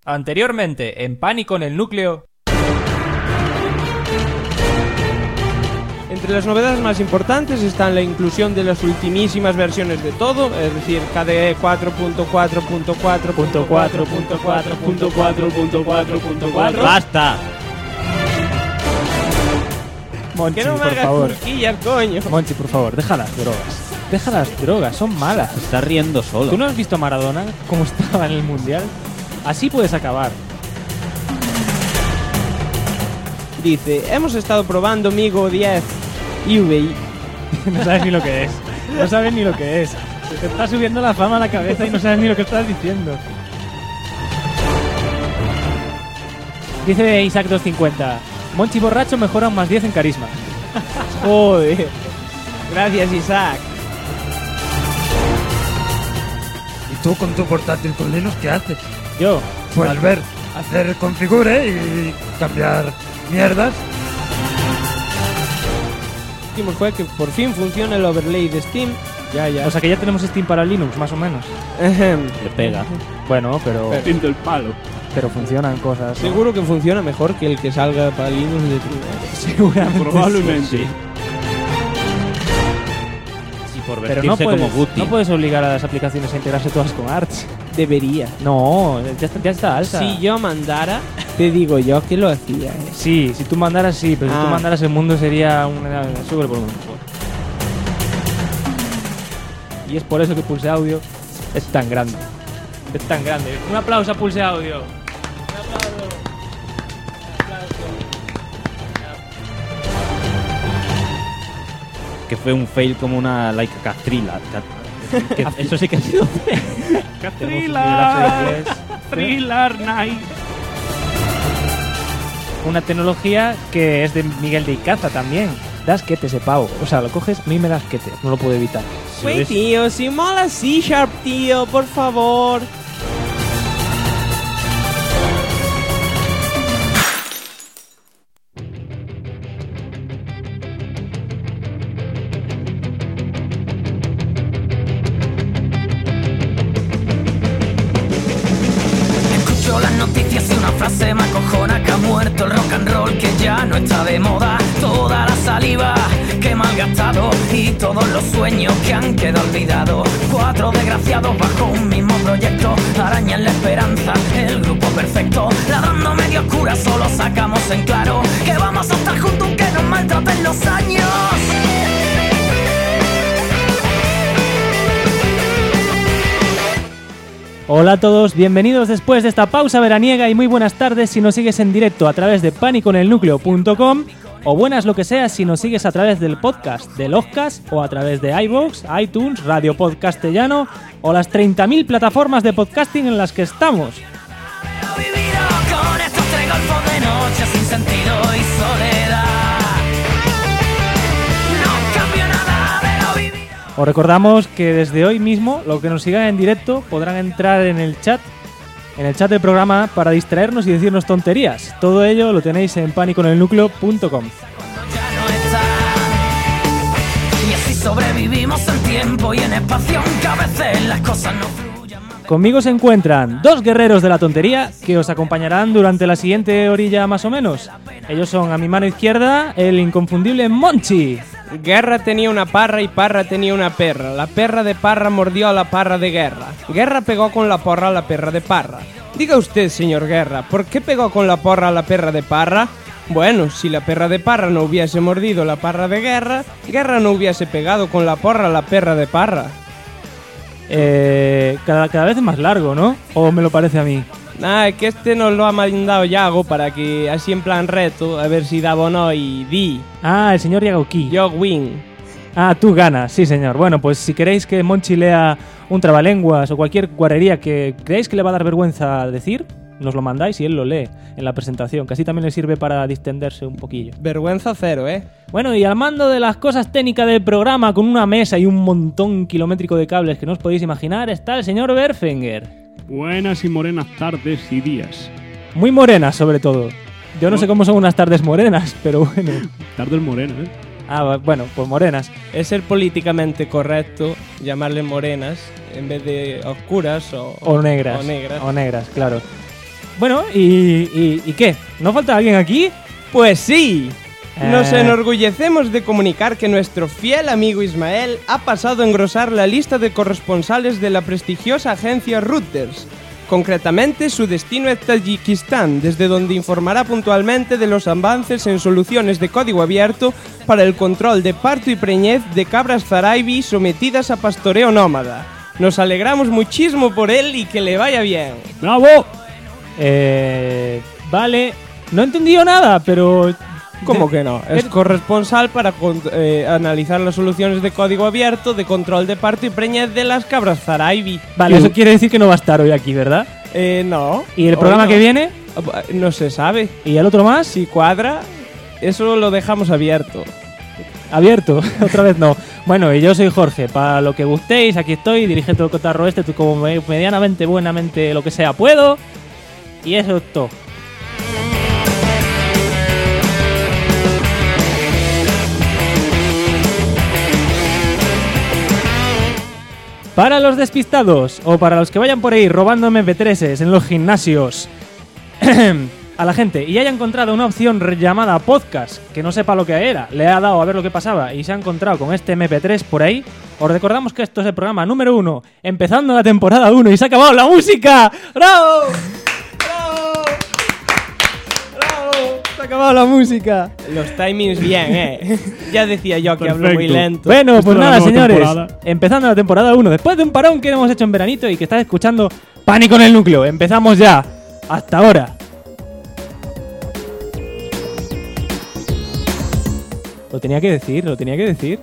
Anteriormente, en Pánico en el Núcleo. Entre las novedades más importantes están la inclusión de las ultimísimas versiones de todo, es decir, KDE 4.4.4.4.4.4.4.4. ¡Basta! Monchi, Que no me por hagas favor. cosquillas, coño. Monchi, por favor, deja las drogas. Deja las drogas, son malas. Se está riendo solo. ¿Tú no has visto a Maradona cómo estaba en el Mundial? Así puedes acabar. Dice, hemos estado probando Migo 10 UVI. No sabes ni lo que es. No sabes ni lo que es. Se te está subiendo la fama a la cabeza y no sabes ni lo que estás diciendo. Dice Isaac 250. Monchi borracho mejora un +10 en carisma. Joder. Gracias, Isaac. ¿Y tú con tu portátil con Linux qué haces? Yo. Pues ver, hacer configure y cambiar mierdas. Dijimos fue que por fin funciona el overlay de Steam. Ya. O sea que ya tenemos Steam para Linux, más o menos. Le pega. Bueno, pero Pinto el palo. funcionan cosas, ¿no? Seguro que funciona mejor que el que salga para Linux de primero. Seguramente. Probablemente. Sí. Y por Pero vestirse como Guti. no puedes obligar a las aplicaciones a integrarse todas con Arch. Debería. No, ya está alta. Si yo mandara, te digo yo que lo hacía. Sí, si tú mandaras, sí, pero si tú Ah. mandaras el mundo sería una super volumen. Y es por eso que Pulse Audio es tan grande. Es tan grande. Un aplauso a Pulse Audio. Un aplauso. Que fue un fail como una Laika Castrila. Eso sí que ha sido feo. Thriller. Thriller Night. Una tecnología que es de Miguel de Icaza también. Das quete ese pavo. O sea, lo coges, a mí me das quete. No lo puedo evitar. Güey, tío, si mola C#, tío, por favor. Escucho las noticias y una frase me acojona: que ha muerto el rock and roll, que ya no está de moda. Toda la saliva que he malgastado y todos los sueños que han quedado olvidados. 4 desgraciados bajo un mismo proyecto arañan la esperanza, el grupo perfecto. Ladrando medio oscura solo sacamos en claro que vamos a estar juntos aunque nos maltraten los años. Hola a todos, bienvenidos después de esta pausa veraniega y muy buenas tardes si nos sigues en directo a través de paniconelnucleo.com o buenas lo que sea si nos sigues a través del podcast, del Ozcast o a través de iVoox, iTunes, Radio Podcastellano o las 30.000 plataformas de podcasting en las que estamos. He vivido con estos 3 golfos de noche sin sentido y soledad. No cambio nada de lo vivido. Os recordamos que desde hoy mismo, los que nos sigan en directo podrán entrar en el chat del programa para distraernos y decirnos tonterías. Todo ello lo tenéis en paniconelnucleo.com. Ya no está. Y así sobrevivimos en tiempo y en espacio, aunque a veces las cosas no fluyan más. Conmigo se encuentran dos guerreros de la tontería que os acompañarán durante la siguiente orilla más o menos. Ellos son a mi mano izquierda el inconfundible Monchi. Guerra tenía una parra y Parra tenía una perra. La perra de Parra mordió a la parra de Guerra. Guerra pegó con la porra a la perra de Parra. Diga usted, señor Guerra, ¿por qué pegó con la porra a la perra de Parra? Bueno, si la perra de Parra no hubiese mordido la parra de Guerra, Guerra no hubiese pegado con la porra a la perra de Parra. Cada vez es más largo, ¿no? ¿O me lo parece a mí? Nah, es que este nos lo ha mandado Yago para que, así en plan reto, a ver si daba o no y di. Ah, el señor Yagauki. Yo win. Ah, tú ganas, sí señor. Bueno, pues si queréis que Monchi lea un trabalenguas o cualquier guarrería que creéis que le va a dar vergüenza decir, nos lo mandáis y él lo lee en la presentación, que así también le sirve para distenderse un poquillo. Vergüenza cero, Bueno, y al mando de las cosas técnicas del programa, con una mesa y un montón kilométrico de cables que no os podéis imaginar, está el señor Berfinger. Buenas y morenas tardes y días. Muy morenas, sobre todo. Yo no sé cómo son unas tardes morenas, pero bueno. Tardes morenas, ¿eh? Ah, bueno, pues morenas. Es ser políticamente correcto llamarle morenas en vez de oscuras O negras. O negras. O negras, claro. Bueno, ¿y qué? ¿No falta alguien aquí? Pues sí. Nos enorgullecemos de comunicar que nuestro fiel amigo Ismael ha pasado a engrosar la lista de corresponsales de la prestigiosa agencia Reuters. Concretamente, su destino es Tayikistán, desde donde informará puntualmente de los avances en soluciones de código abierto para el control de parto y preñez de cabras zaraibi sometidas a pastoreo nómada. Nos alegramos muchísimo por él y que le vaya bien. ¡Bravo! Vale, no he entendido nada, pero... ¿Cómo que no? Es corresponsal para analizar las soluciones de código abierto de control de parto y preñez de las cabras zaraibi. Vale, eso quiere decir que no va a estar hoy aquí, ¿verdad? No. ¿Y el programa que viene? No se sabe. ¿Y el otro más? Si cuadra, eso lo dejamos abierto. ¿Abierto? Otra vez no. Bueno, y yo soy Jorge. Para lo que gustéis, aquí estoy, dirigiendo el cotarro tú como medianamente, buenamente, lo que sea puedo. Y eso es todo. Para los despistados o para los que vayan por ahí robando MP3s en los gimnasios a la gente y haya encontrado una opción llamada podcast que no sepa lo que era, le ha dado a ver lo que pasaba y se ha encontrado con este MP3 por ahí, os recordamos que esto es el programa número 1, empezando la temporada 1 y se ha acabado la música. ¡Bravo! Se ha acabado la música. Los timings bien, Ya decía yo que hablo muy lento. Bueno, pues nada, señores. Temporada. Empezando la temporada 1. Después de un parón que hemos hecho en veranito y que estás escuchando Pánico en el Núcleo. Empezamos ya. Hasta ahora. Lo tenía que decir.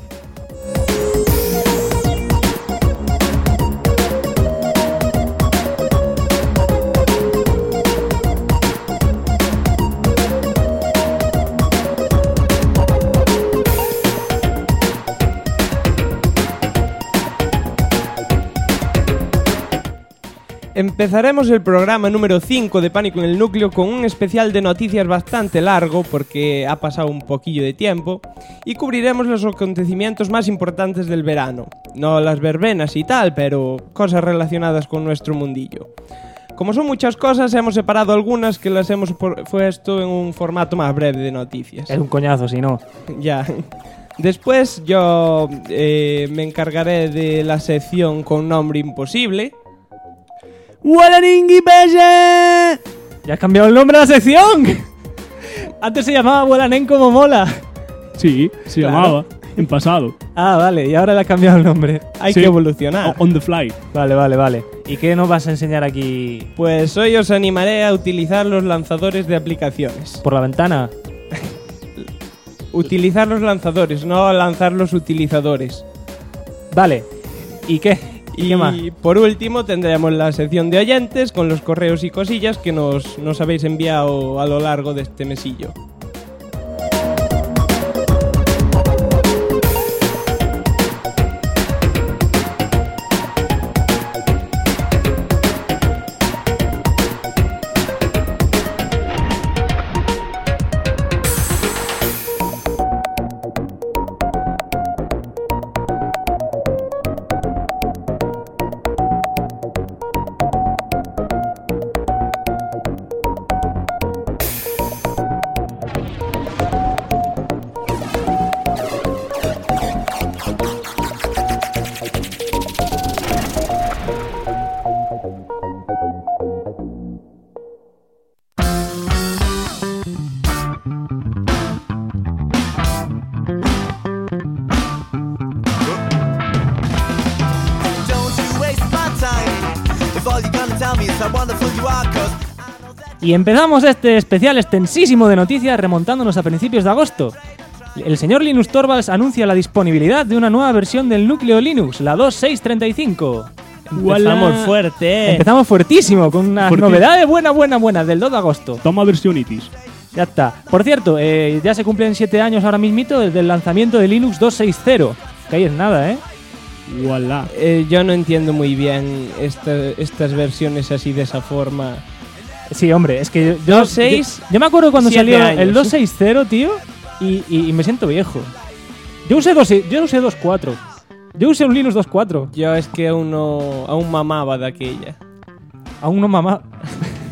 Empezaremos el programa número 5 de Pánico en el Núcleo con un especial de noticias bastante largo porque ha pasado un poquillo de tiempo y cubriremos los acontecimientos más importantes del verano. No las verbenas y tal, pero cosas relacionadas con nuestro mundillo. Como son muchas cosas, hemos separado algunas que las hemos puesto en un formato más breve de noticias. Es un coñazo, si no. Ya. Después yo me encargaré de la sección con nombre imposible. ¡Guaraningui Pelle! Ya has cambiado el nombre de la sección. Antes se llamaba Gualanen como mola. Sí, se llamaba en pasado. Ah, vale, y ahora le has cambiado el nombre. Hay Sí. que evolucionar. On the fly. Vale. ¿Y qué nos vas a enseñar aquí? Pues hoy os animaré a utilizar los lanzadores de aplicaciones. ¿Por la ventana? Utilizar los lanzadores, no lanzar los utilizadores. Vale. ¿Y qué? ¿Y qué más? Por último tendremos la sección de oyentes con los correos y cosillas que nos habéis enviado a lo largo de este mesillo. Y empezamos este especial extensísimo de noticias remontándonos a principios de agosto. El señor Linus Torvalds anuncia la disponibilidad de una nueva versión del núcleo Linux, la 2.635. Empezamos fuerte, Empezamos fuertísimo, con unas Fuertísimo. novedades buenas del 2 de agosto. Toma versionitis. Ya está. Por cierto, ya se cumplen 7 años ahora mismito desde el lanzamiento de Linux 2.6.0. Que ahí es nada, ¿eh? Voilà. Yo no entiendo muy bien estas versiones así de esa forma. Sí, hombre, es que yo 2.6, me acuerdo cuando 7 salió años. el 2.6.0, tío, y me siento viejo. Yo usé 2.4. Yo usé un Linux 2.4. Yo es que aún mamaba de aquella. Aún no mamá.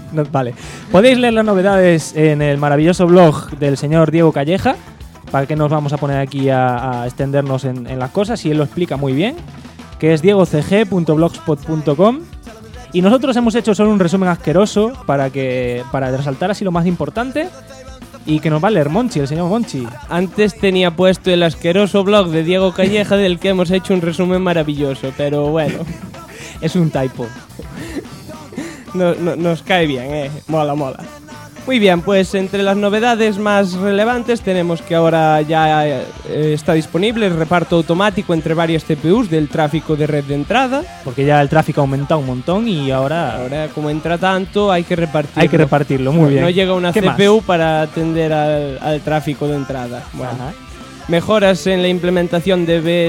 No, vale. Podéis leer las novedades en el maravilloso blog del señor Diego Calleja. ¿Para qué nos vamos a poner aquí a extendernos en las cosas? Y él lo explica muy bien. Que es diegocg.blogspot.com. Y nosotros hemos hecho solo un resumen asqueroso para resaltar así lo más importante. Y que nos va a leer Monchi, el señor Monchi. Antes tenía puesto el asqueroso blog de Diego Calleja del que hemos hecho un resumen maravilloso, pero bueno. Es un typo. Nos cae bien, mola. Muy bien, pues entre las novedades más relevantes tenemos que ahora ya está disponible el reparto automático entre varias CPUs del tráfico de red de entrada. Porque ya el tráfico ha aumentado un montón y ahora Como entra tanto hay que repartirlo. hay que repartirlo, muy bien. No llega una ¿Qué CPU más? para atender al tráfico de entrada. Bueno. Ajá. Mejoras en la implementación de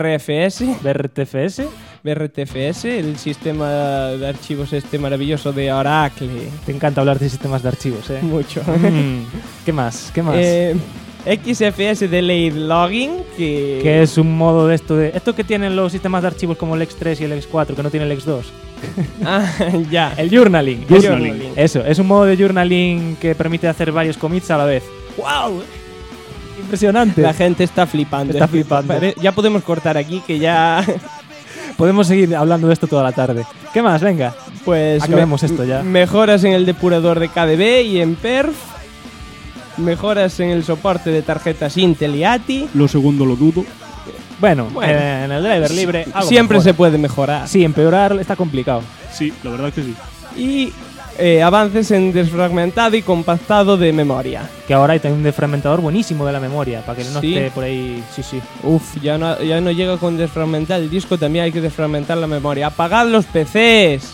BRTFS, el sistema de archivos maravilloso de Oracle. Te encanta hablar de sistemas de archivos, ¿eh? Mucho. ¿Qué más? XFS Delayed Logging, Que es un modo de esto que tienen los sistemas de archivos como el X3 y el X4, que no tiene el X2. ya. El journaling. Journaling. Eso, es un modo de journaling que permite hacer varios commits a la vez. ¡Wow! Impresionante. La gente está flipando. Está flipando. Ya podemos cortar aquí, que ya... Podemos seguir hablando de esto toda la tarde. ¿Qué más? Venga. Pues acabemos esto ya. Mejoras en el depurador de KDB y en perf. Mejoras en el soporte de tarjetas Intel y ATI. Lo segundo lo dudo. Bueno, en el driver libre algo Siempre mejora. se puede mejorar. Sí, empeorar está complicado. Sí, la verdad que sí. Y avances en desfragmentado y compactado de memoria. Que ahora hay también un desfragmentador buenísimo de la memoria, para que no Sí. esté por ahí... Sí. Uf, ya no llega con desfragmentar el disco, también hay que desfragmentar la memoria. ¡Apagad los PCs!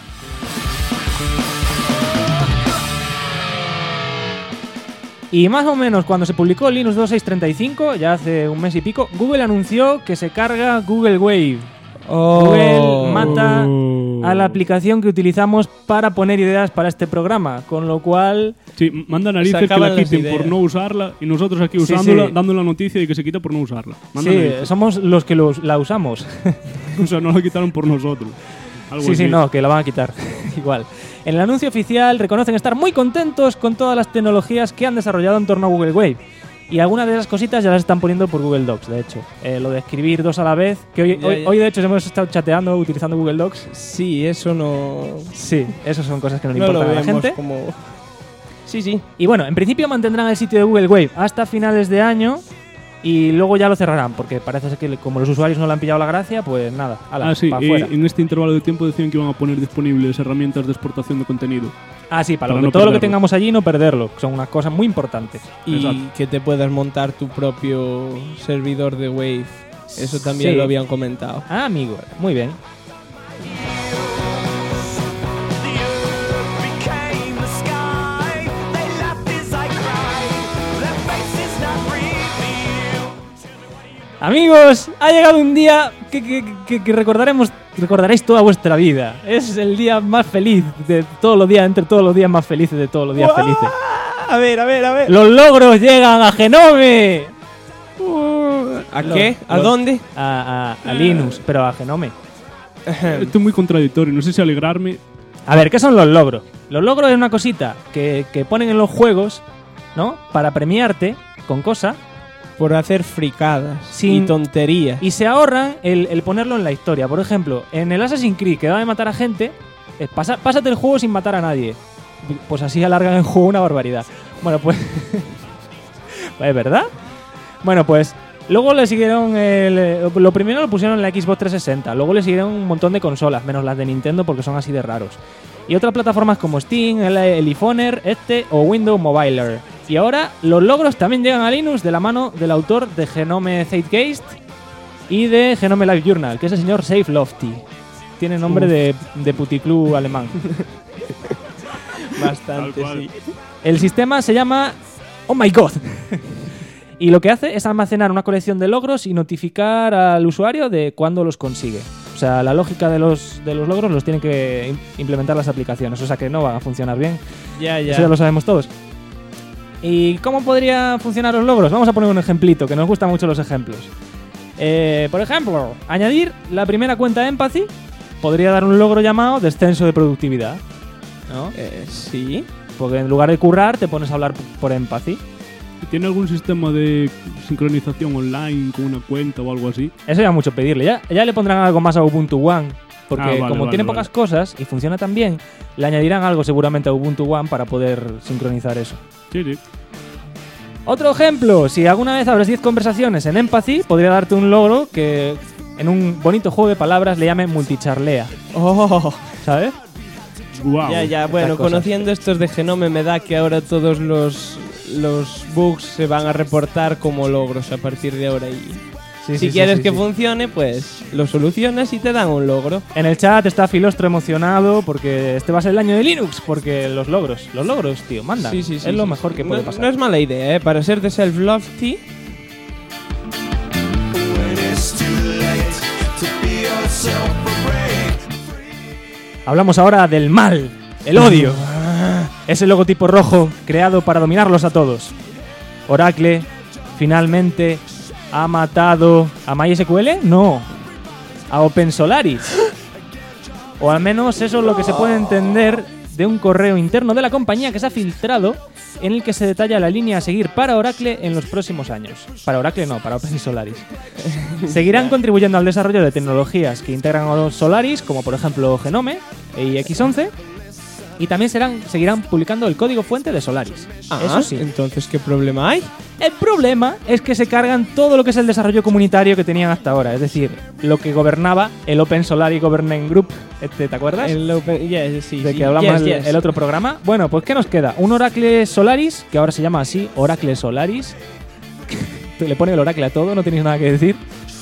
Y más o menos cuando se publicó Linux 2635, ya hace un mes y pico, Google anunció que se carga Google Wave. Google mata a la aplicación que utilizamos para poner ideas para este programa, con lo cual... Sí, manda Se narices que acaban la las quiten ideas. por no usarla y nosotros aquí Sí, usándola, sí. dando la noticia de que se quita por no usarla. Manda Sí, narices. somos los que la usamos. O sea, no la quitaron por nosotros. Algo Sí, así. no, que la van a quitar. Igual. En el anuncio oficial reconocen estar muy contentos con todas las tecnologías que han desarrollado en torno a Google Wave. Y algunas de esas cositas ya las están poniendo por Google Docs, de hecho. Lo de escribir dos a la vez, que Ya. hoy de hecho hemos estado chateando utilizando Google Docs. Sí, eso no... Sí, esas son cosas que no le No lo importan a la vemos gente. como... Sí. Y bueno, en principio mantendrán el sitio de Google Wave hasta finales de año y luego ya lo cerrarán, porque parece ser que como los usuarios no le han pillado la gracia, pues nada, ala, Sí, para y afuera. en este intervalo de tiempo decían que iban a poner disponibles herramientas de exportación de contenido. Ah, sí, para para lo no todo lo que perderlo. tengamos allí no perderlo, que son unas cosas muy importantes. Y Exacto. que te puedas montar tu propio servidor de Wave. Eso también Sí. lo habían comentado. Ah, amigo, muy bien. Amigos, ha llegado un día que recordaréis toda vuestra vida. Es el día más feliz de todos los días, entre todos los días más felices de todos los días felices. A ver. ¡Los logros llegan a Genome! ¿A qué? ¿A dónde? A Linux, pero a Genome. Esto es muy contradictorio, no sé si alegrarme. A ver, ¿qué son los logros? Los logros es una cosita que ponen en los juegos, ¿no? Para premiarte con cosas. Por hacer fricadas Sin- y tonterías. Y se ahorran el ponerlo en la historia. Por ejemplo, en el Assassin's Creed, que va de matar a gente, pásate el juego sin matar a nadie. Pues así alargan el juego una barbaridad. Bueno, pues... ¿Es verdad? Bueno, pues... Luego le siguieron... lo primero lo pusieron en la Xbox 360. Luego le siguieron un montón de consolas, menos las de Nintendo porque son así de raros. Y otras plataformas como Steam, el iPhoner, o Windows Mobiler. Y ahora los logros también llegan a Linux de la mano del autor de Genome Zeitgeist y de Genome Live Journal, que es el señor Safe Lofty. Tiene nombre de puticlub alemán. Bastante, Tal cual. sí. El sistema se llama Oh My God. Y lo que hace es almacenar una colección de logros y notificar al usuario de cuándo los consigue. O sea, la lógica de los logros los tienen que implementar las aplicaciones, o sea que no van a funcionar bien. Ya. Eso ya lo sabemos todos. ¿Y cómo podrían funcionar los logros? Vamos a poner un ejemplito, que nos gustan mucho los ejemplos. Por ejemplo, añadir la primera cuenta Empathy podría dar un logro llamado descenso de productividad. ¿no? Sí. Porque en lugar de currar te pones a hablar por Empathy. ¿Tiene algún sistema de sincronización online con una cuenta o algo así? Eso ya mucho pedirle. Ya le pondrán algo más a Ubuntu One. Porque como tiene pocas cosas y funciona tan bien, le añadirán algo seguramente a Ubuntu One para poder sincronizar eso. Sí. Otro ejemplo, si alguna vez abres 10 conversaciones en Empathy, podría darte un logro que en un bonito juego de palabras le llame multicharlea. Oh, ¿Sabes? Wow. ya. Bueno, cosas. conociendo estos de Genome me da que ahora todos los bugs se van a reportar como logros a partir de ahora. Y si quieres que funcione, pues lo solucionas y te dan un logro. En el chat está Filostro emocionado porque este va a ser el año de Linux, porque los logros, tío, mandan. Sí, es lo mejor que puede No pasar. es mala idea, para ser de self-lofty. Hablamos ahora del mal, el odio. Ese logotipo rojo creado para dominarlos a todos. Oracle finalmente ha matado a MySQL, no, a OpenSolaris. O al menos eso es lo que se puede entender de un correo interno de la compañía que se ha filtrado, en el que se detalla la línea a seguir para Oracle en los próximos años. Para Oracle no, para OpenSolaris. Seguirán contribuyendo al desarrollo de tecnologías que integran a los Solaris, como por ejemplo Genome y X11, y también seguirán publicando el código fuente de Solaris. Eso sí. Entonces, ¿qué problema hay? El problema es que se cargan todo lo que es el desarrollo comunitario que tenían hasta ahora, es decir, lo que gobernaba el Open Solaris Governance Group, ¿te acuerdas? El Open, sí, de sí, que hablamos yes. el otro programa. Bueno, pues ¿qué nos queda? Un Oracle Solaris, que ahora se llama así, Oracle Solaris. Le pone el Oracle a todo, no tenéis nada que decir.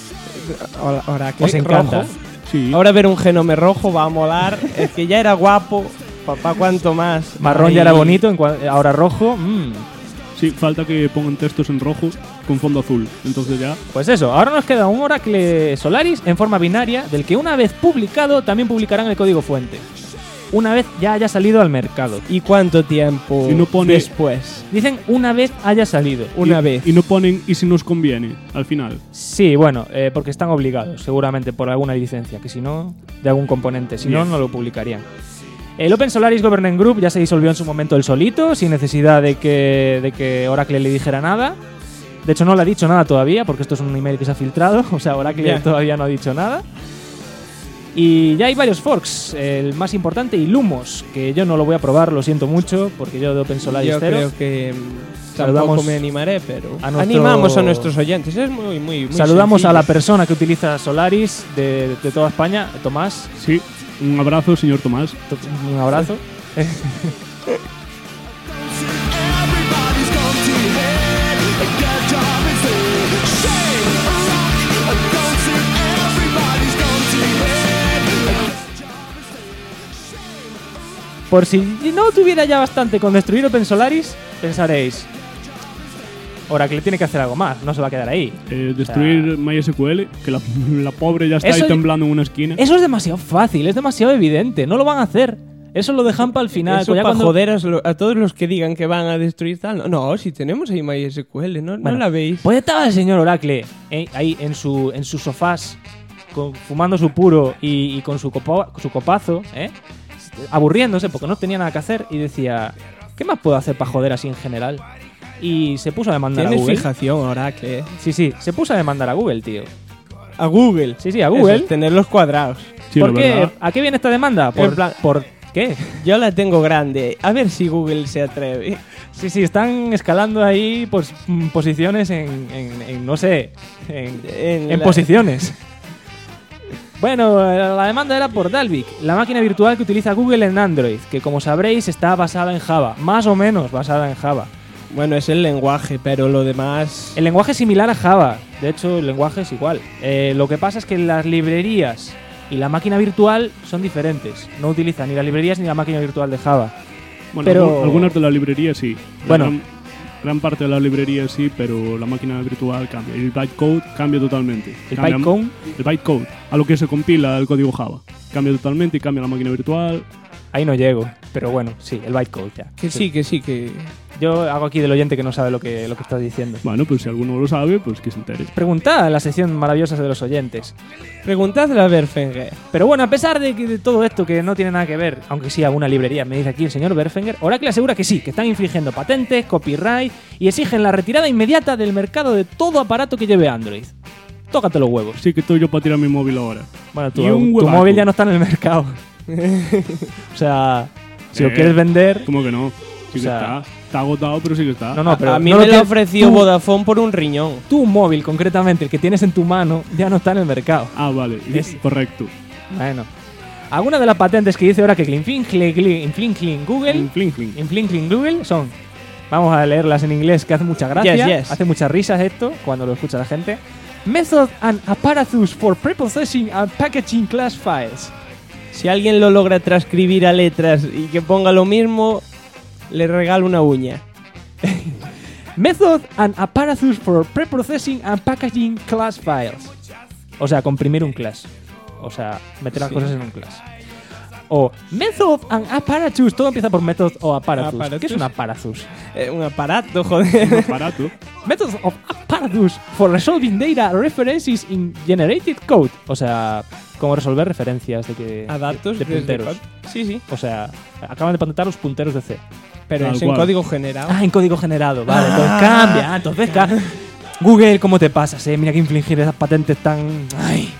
Oracle Os encanta. rojo. Sí. Ahora ver un Genome rojo va a molar. Es que ya era guapo. Papá, ¿cuánto más? Marrón Ay. ya era bonito, ahora rojo. Sí, falta que pongan textos en rojo con fondo azul. Entonces ya... Pues eso, ahora nos queda un Oracle Solaris en forma binaria, del que una vez publicado también publicarán el código fuente. Una vez ya haya salido al mercado. ¿Y cuánto tiempo Y no pone- después? Dicen una vez haya salido. Una y, vez. Y no ponen y si nos conviene, al final. Sí, bueno, porque están obligados, seguramente por alguna licencia, que si no, de algún componente, si no, Bien. no lo publicarían. El Open Solaris Governance Group ya se disolvió en su momento el solito, sin necesidad de que Oracle le dijera nada. De hecho, no le ha dicho nada todavía, porque esto es un email que se ha filtrado, o sea, Oracle Ya. todavía no ha dicho nada. Y ya hay varios forks, el más importante, Illumos, que yo no lo voy a probar, lo siento mucho, porque yo de Open Solaris Yo cero. creo que Saludamos tampoco me animaré, pero a nuestro- animamos a nuestros oyentes. Es muy Saludamos a la sencillo. persona que utiliza Solaris de toda España, Tomás. Sí, un abrazo, señor Tomás. Un abrazo. Por si no tuviera ya bastante con destruir Open Solaris, pensaréis, Oracle tiene que hacer algo más, no se va a quedar ahí. Destruir MySQL, que la pobre ya está Eso- ahí temblando en una esquina. Eso es demasiado fácil, es demasiado evidente, no lo van a hacer. Eso lo dejan para el final. Eso ya para cuando- joder a todos los que digan que van a destruir tal. No, si tenemos ahí MySQL, ¿no Bueno, la veis? Pues estaba el señor Oracle ahí en sus sofás, fumando su puro y con su copazo, aburriéndose porque no tenía nada que hacer y decía, ¿qué más puedo hacer para joder así en general? Y se puso a demandar a Tienes Google. fijación, Oracle, ¿eh? Sí, se puso a demandar a Google, tío. A Google. Sí, a Eso Google. es tener los cuadrados. Sí, ¿Por la qué? verdad. ¿A qué viene esta demanda? En plan- ¿Por qué? Yo la tengo grande. A ver si Google se atreve. Sí, están escalando ahí pues, posiciones en no sé, en la- posiciones. Bueno, la demanda era por Dalvik, la máquina virtual que utiliza Google en Android, que como sabréis está basada en Java, más o menos basada en Java. Bueno, es el lenguaje, pero lo demás... El lenguaje es similar a Java, de hecho el lenguaje es igual. Lo que pasa es que las librerías y la máquina virtual son diferentes. No utilizan ni las librerías ni la máquina virtual de Java. Bueno, pero- algunas de las librerías sí. Bueno. Gran parte de las librerías sí, pero la máquina virtual cambia. Y el bytecode cambia totalmente. ¿El Cambia- bytecode? El bytecode, a lo que se compila el código Java. Cambia totalmente y cambia la máquina virtual. Ahí no llego, pero bueno, sí, el bytecode ya. Que sí, que... Yo hago aquí del oyente que no sabe lo que estás diciendo. Bueno, pues si alguno lo sabe, pues que se entere. Preguntad en la sección maravillosa de los oyentes. Preguntadle a Berfenger. Pero bueno, a pesar de todo esto que no tiene nada que ver, aunque sí alguna librería, me dice aquí el señor Berfenger, Oracle asegura que sí, que están infringiendo patentes, copyright y exigen la retirada inmediata del mercado de todo aparato que lleve Android. Tócate los huevos. Sí que estoy yo para tirar mi móvil ahora. Bueno, Y un tu huevaco. móvil ya no está en el mercado. O sea, si lo quieres vender... ¿Cómo que no? Sí que O sea- está. Está agotado, pero sí que está. No, pero a mí no me lo lo que- ofreció tú- Vodafone por un riñón. Tu móvil, concretamente, el que tienes en tu mano, ya no está en el mercado. Ah, vale. Correcto. Bueno. Algunas de las patentes que dice ahora que infringen Google, infringen Google son... Vamos a leerlas en inglés, que hace mucha gracia. Yes. Hace muchas risas esto, cuando lo escucha la gente. Method and apparatus for preprocessing and packaging class files. Si alguien lo logra transcribir a letras y que ponga lo mismo, le regalo una uña. Method and apparatus for preprocessing and packaging class files. O sea, comprimir un class. O sea, meter las Sí. cosas en un class. O method and apparatus. Todo empieza por method o apparatus. Apparatus. ¿Qué es un apparatus? Un aparato, joder. Un aparato. Methods of apparatus for resolving data references in generated code. O sea, cómo resolver referencias A datos de desde punteros. code. Sí. O sea, acaban de patentar los punteros de C. Pero Tal es en cual. código generado. Ah, en código generado. Vale, entonces cambia. Entonces Google, ¿cómo te pasas, Mira que infligir esas patentes tan... Ay.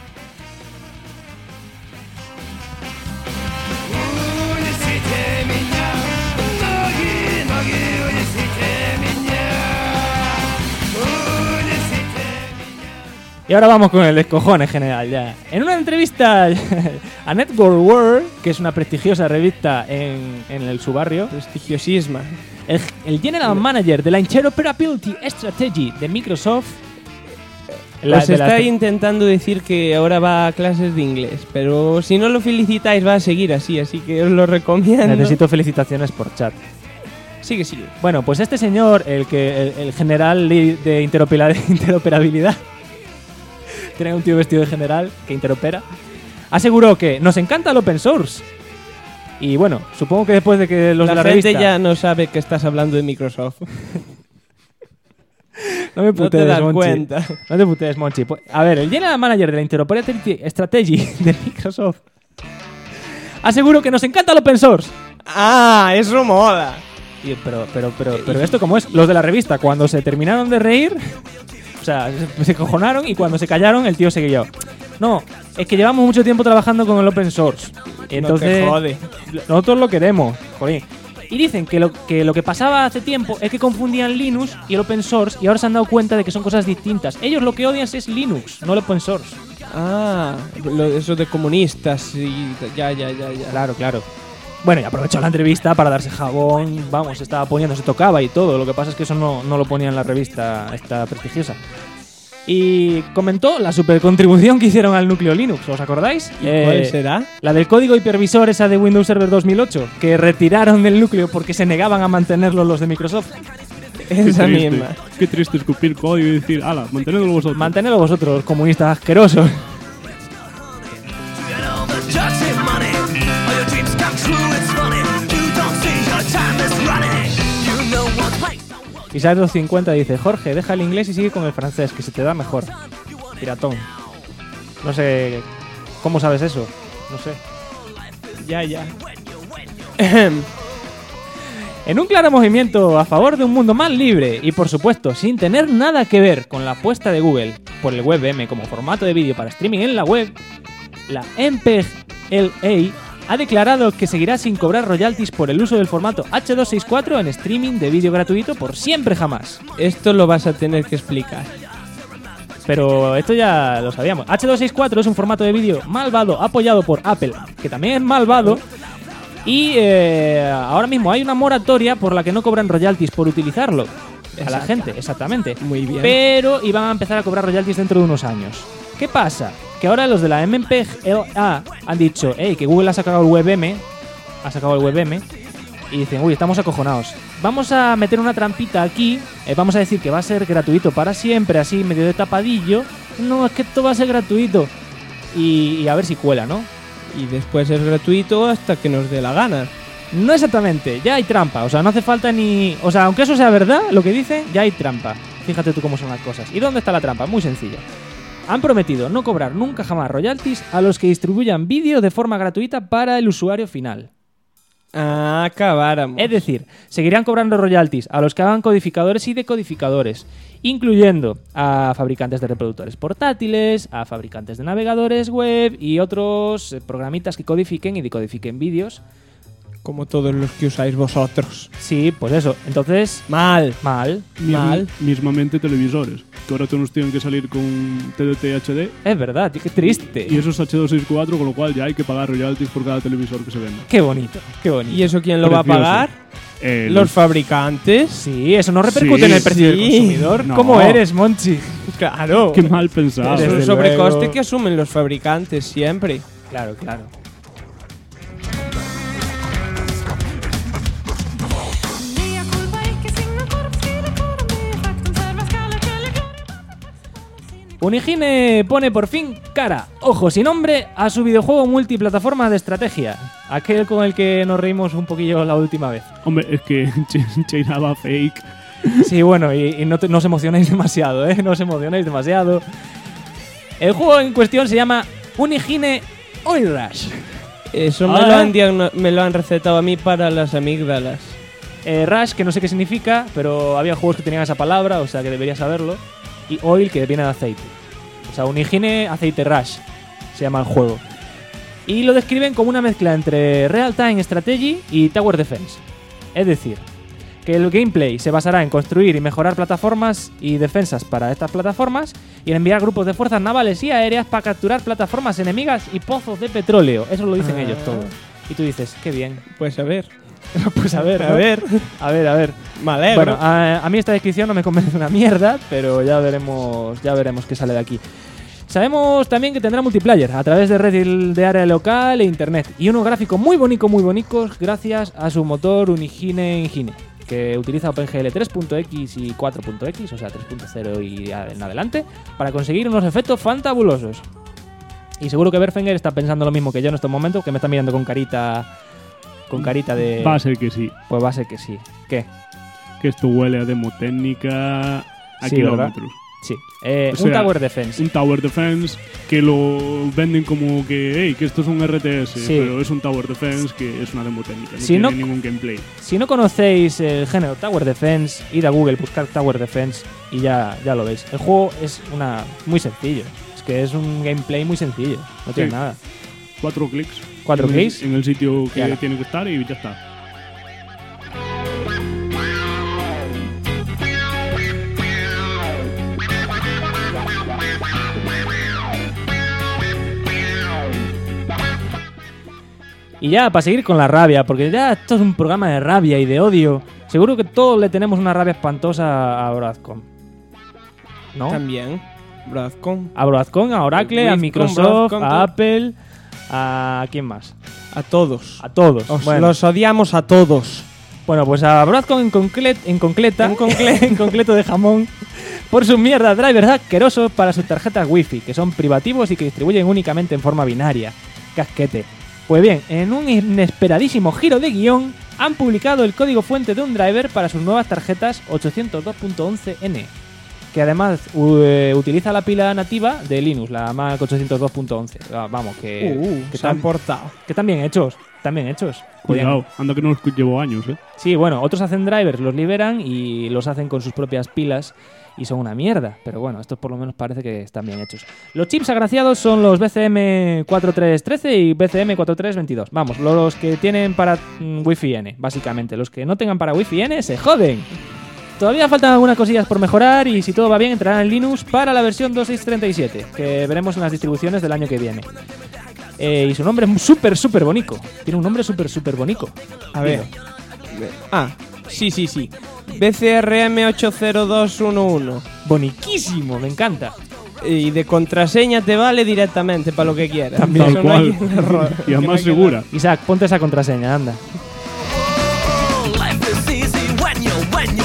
Y ahora vamos con el descojón en general ya. En una entrevista a Network World, que es una prestigiosa revista en el su barrio, Prestigiosisma. el General Manager de la Interoperability Strategy de Microsoft... Pues está intentando decir que ahora va a clases de inglés, pero si no lo felicitáis va a seguir así que os lo recomiendo. Necesito felicitaciones por chat. Sigue. Bueno, pues este señor, el general de interoperabilidad, tiene un tío vestido de general que interopera, aseguró que nos encanta el open source. Y bueno, supongo que después de que los de la gente revista... ya no sabe que estás hablando de Microsoft. No me No putees, te das Monchi. cuenta. No te putees, Monchi. Pues, a ver, el General Manager de la Interoperability Strategy de Microsoft aseguró que nos encanta el open source. ¡Ah! ¡Eso mola! Pero esto cómo es, los de la revista cuando se terminaron de reír, o sea, se cojonaron y cuando se callaron el tío seguía. No, es que llevamos mucho tiempo trabajando con el open source. Entonces, No te jode. nosotros lo queremos, joder. Y dicen que lo que pasaba hace tiempo es que confundían Linux y el open source y ahora se han dado cuenta de que son cosas distintas. Ellos lo que odian es Linux, no el open source. Ah, eso de comunistas y ya. Claro. Bueno, y aprovechó la entrevista para darse jabón, vamos, se estaba poniendo, se tocaba y todo. Lo que pasa es que eso no lo ponía en la revista esta prestigiosa. Y comentó la super contribución que hicieron al núcleo Linux, ¿os acordáis? ¿Y cuál será? La del código hipervisor, esa de Windows Server 2008, que retiraron del núcleo porque se negaban a mantenerlo los de Microsoft. Esa triste. misma. Qué triste escupir código y decir, ala, mantenedlo vosotros. Mantenedlo vosotros, comunistas asquerosos. Isaac 250 dice: Jorge, deja el inglés y sigue con el francés, que se te da mejor. Piratón. No sé. ¿Cómo sabes eso? No sé. Ya. En un claro movimiento a favor de un mundo más libre y, por supuesto, sin tener nada que ver con la apuesta de Google por el WebM como formato de vídeo para streaming en la web, la MPEG-LA ha declarado que seguirá sin cobrar royalties por el uso del formato H264 en streaming de vídeo gratuito por siempre jamás. Esto lo vas a tener que explicar. Pero esto ya lo sabíamos. H264 es un formato de vídeo malvado apoyado por Apple, que también es malvado. Y ahora mismo hay una moratoria por la que no cobran royalties por utilizarlo. A la gente, exactamente. Muy bien. Pero iban a empezar a cobrar royalties dentro de unos años. ¿Qué pasa? Que ahora los de la MPEG-LA han dicho, que Google ha sacado el WebM, y dicen, uy, estamos acojonados. Vamos a meter una trampita aquí, vamos a decir que va a ser gratuito para siempre, así medio de tapadillo. No, es que esto va a ser gratuito. Y a ver si cuela, ¿no? Y después es gratuito hasta que nos dé la gana. No exactamente, ya hay trampa, o sea, no hace falta ni... O sea, aunque eso sea verdad, lo que dicen, ya hay trampa. Fíjate tú cómo son las cosas. ¿Y dónde está la trampa? Muy sencilla. Han prometido no cobrar nunca jamás royalties a los que distribuyan vídeos de forma gratuita para el usuario final. Ah, acabáramos. Es decir, seguirán cobrando royalties a los que hagan codificadores y decodificadores, incluyendo a fabricantes de reproductores portátiles, a fabricantes de navegadores web y otros programitas que codifiquen y decodifiquen vídeos. Como todos los que usáis vosotros. Sí, pues eso. Entonces, Mal. mal. Mismamente televisores, que ahora todos tienen que salir con TDT HD Es verdad, tío, qué triste. y eso es H264, con lo cual ya hay que pagar royalties por cada televisor que se venda. Qué bonito, qué bonito. ¿Y eso quién lo va a Precioso. pagar? Los- Los fabricantes. Sí, eso no repercute Sí, en el precio del sí. consumidor. No. ¿Cómo eres, Monchi? Claro. Qué mal pensado. Es Desde un sobrecoste luego. que asumen los fabricantes siempre. Claro, claro. Unigine pone por fin cara, ojos y nombre a su videojuego multiplataforma de estrategia. Aquel con el que nos reímos un poquillo la última vez. Hombre, es que Chainaba fake. Sí, bueno, y no os emocionéis demasiado, ¿eh? No os emocionéis demasiado. El juego en cuestión se llama Unigine Oil Rush. Eso Ah. me lo han recetado a mí para las amígdalas. Rush, que no sé qué significa, pero había juegos que tenían esa palabra, o sea que debería saberlo. Y oil, que viene de aceite. O sea, Unigine aceite Rush se llama el juego. Y lo describen como una mezcla entre Real Time Strategy y Tower Defense. Es decir, que el gameplay se basará en construir y mejorar plataformas y defensas para estas plataformas y en enviar grupos de fuerzas navales y aéreas para capturar plataformas enemigas y pozos de petróleo. Eso lo dicen ellos todo. Y tú dices, qué bien. Pues a ver. Pues a ver, A ver. A ver. Me alegro. Bueno, a mí esta descripción no me convence una mierda, pero ya veremos qué sale de aquí. Sabemos también que tendrá multiplayer a través de red de área local e internet y unos gráficos muy bonitos gracias a su motor Unigine Engine, que utiliza OpenGL 3.x y 4.x, o sea 3.0 y en adelante, para conseguir unos efectos fantabulosos. Y seguro que Berfinger está pensando lo mismo que yo en estos momentos, que me está mirando con carita de... Va a ser que sí. Pues va a ser que sí. ¿Qué? Que esto huele a demo técnica a Sí, kilómetros. Sí. O Un sea, Tower Defense. Un Tower Defense que lo venden como que, hey, que esto es un RTS, Sí. pero es un Tower Defense que es una demo técnica, no Si tiene no- ningún gameplay. Si no conocéis el género Tower Defense, id a Google, buscar Tower Defense y ya lo veis. El juego es muy sencillo. Es que es un gameplay muy sencillo. No tiene Sí. nada. 4 clics. 4 en clics. En el sitio que Y ala. tiene que estar y ya está. Y ya, para seguir con la rabia, porque ya esto es un programa de rabia y de odio. Seguro que todos le tenemos una rabia espantosa a Broadcom. ¿No? También. Broadcom. A Broadcom, a Oracle, a Wifcom, Microsoft, Broadcom, a todo. Apple, a... ¿quién más? A todos. A todos. Bueno. Los odiamos a todos. Bueno, pues a Broadcom en concreto de jamón, por sus mierdas drivers asquerosos para sus tarjetas Wi-Fi, que son privativos y que distribuyen únicamente en forma binaria. Casquete. Pues bien, en un inesperadísimo giro de guión, han publicado el código fuente de un driver para sus nuevas tarjetas 802.11n, que además utiliza la pila nativa de Linux, la Mac 802.11. Vamos, que se han portado. que están bien hechos. También hechos. Cuidado, anda que no los llevo años, Sí, bueno, otros hacen drivers, los liberan y los hacen con sus propias pilas y son una mierda. Pero bueno, estos por lo menos parece que están bien hechos. Los chips agraciados son los BCM 4313 y BCM 4322. Vamos, los que tienen para Wi-Fi N, básicamente. Los que no tengan para Wi-Fi N se joden. Todavía faltan algunas cosillas por mejorar y si todo va bien entrarán en Linux para la versión 2637, que veremos en las distribuciones del año que viene. Y su nombre es súper bonito. Tiene un nombre súper bonito. A ver. Ah, sí. BCRM 80211. Boniquísimo, me encanta. Y de contraseña te vale directamente para lo que quieras. También. Eso Tal no hay cual. error. Y Que no además hay que segura. Isaac, ponte esa contraseña, anda. Life is easy when you're rich.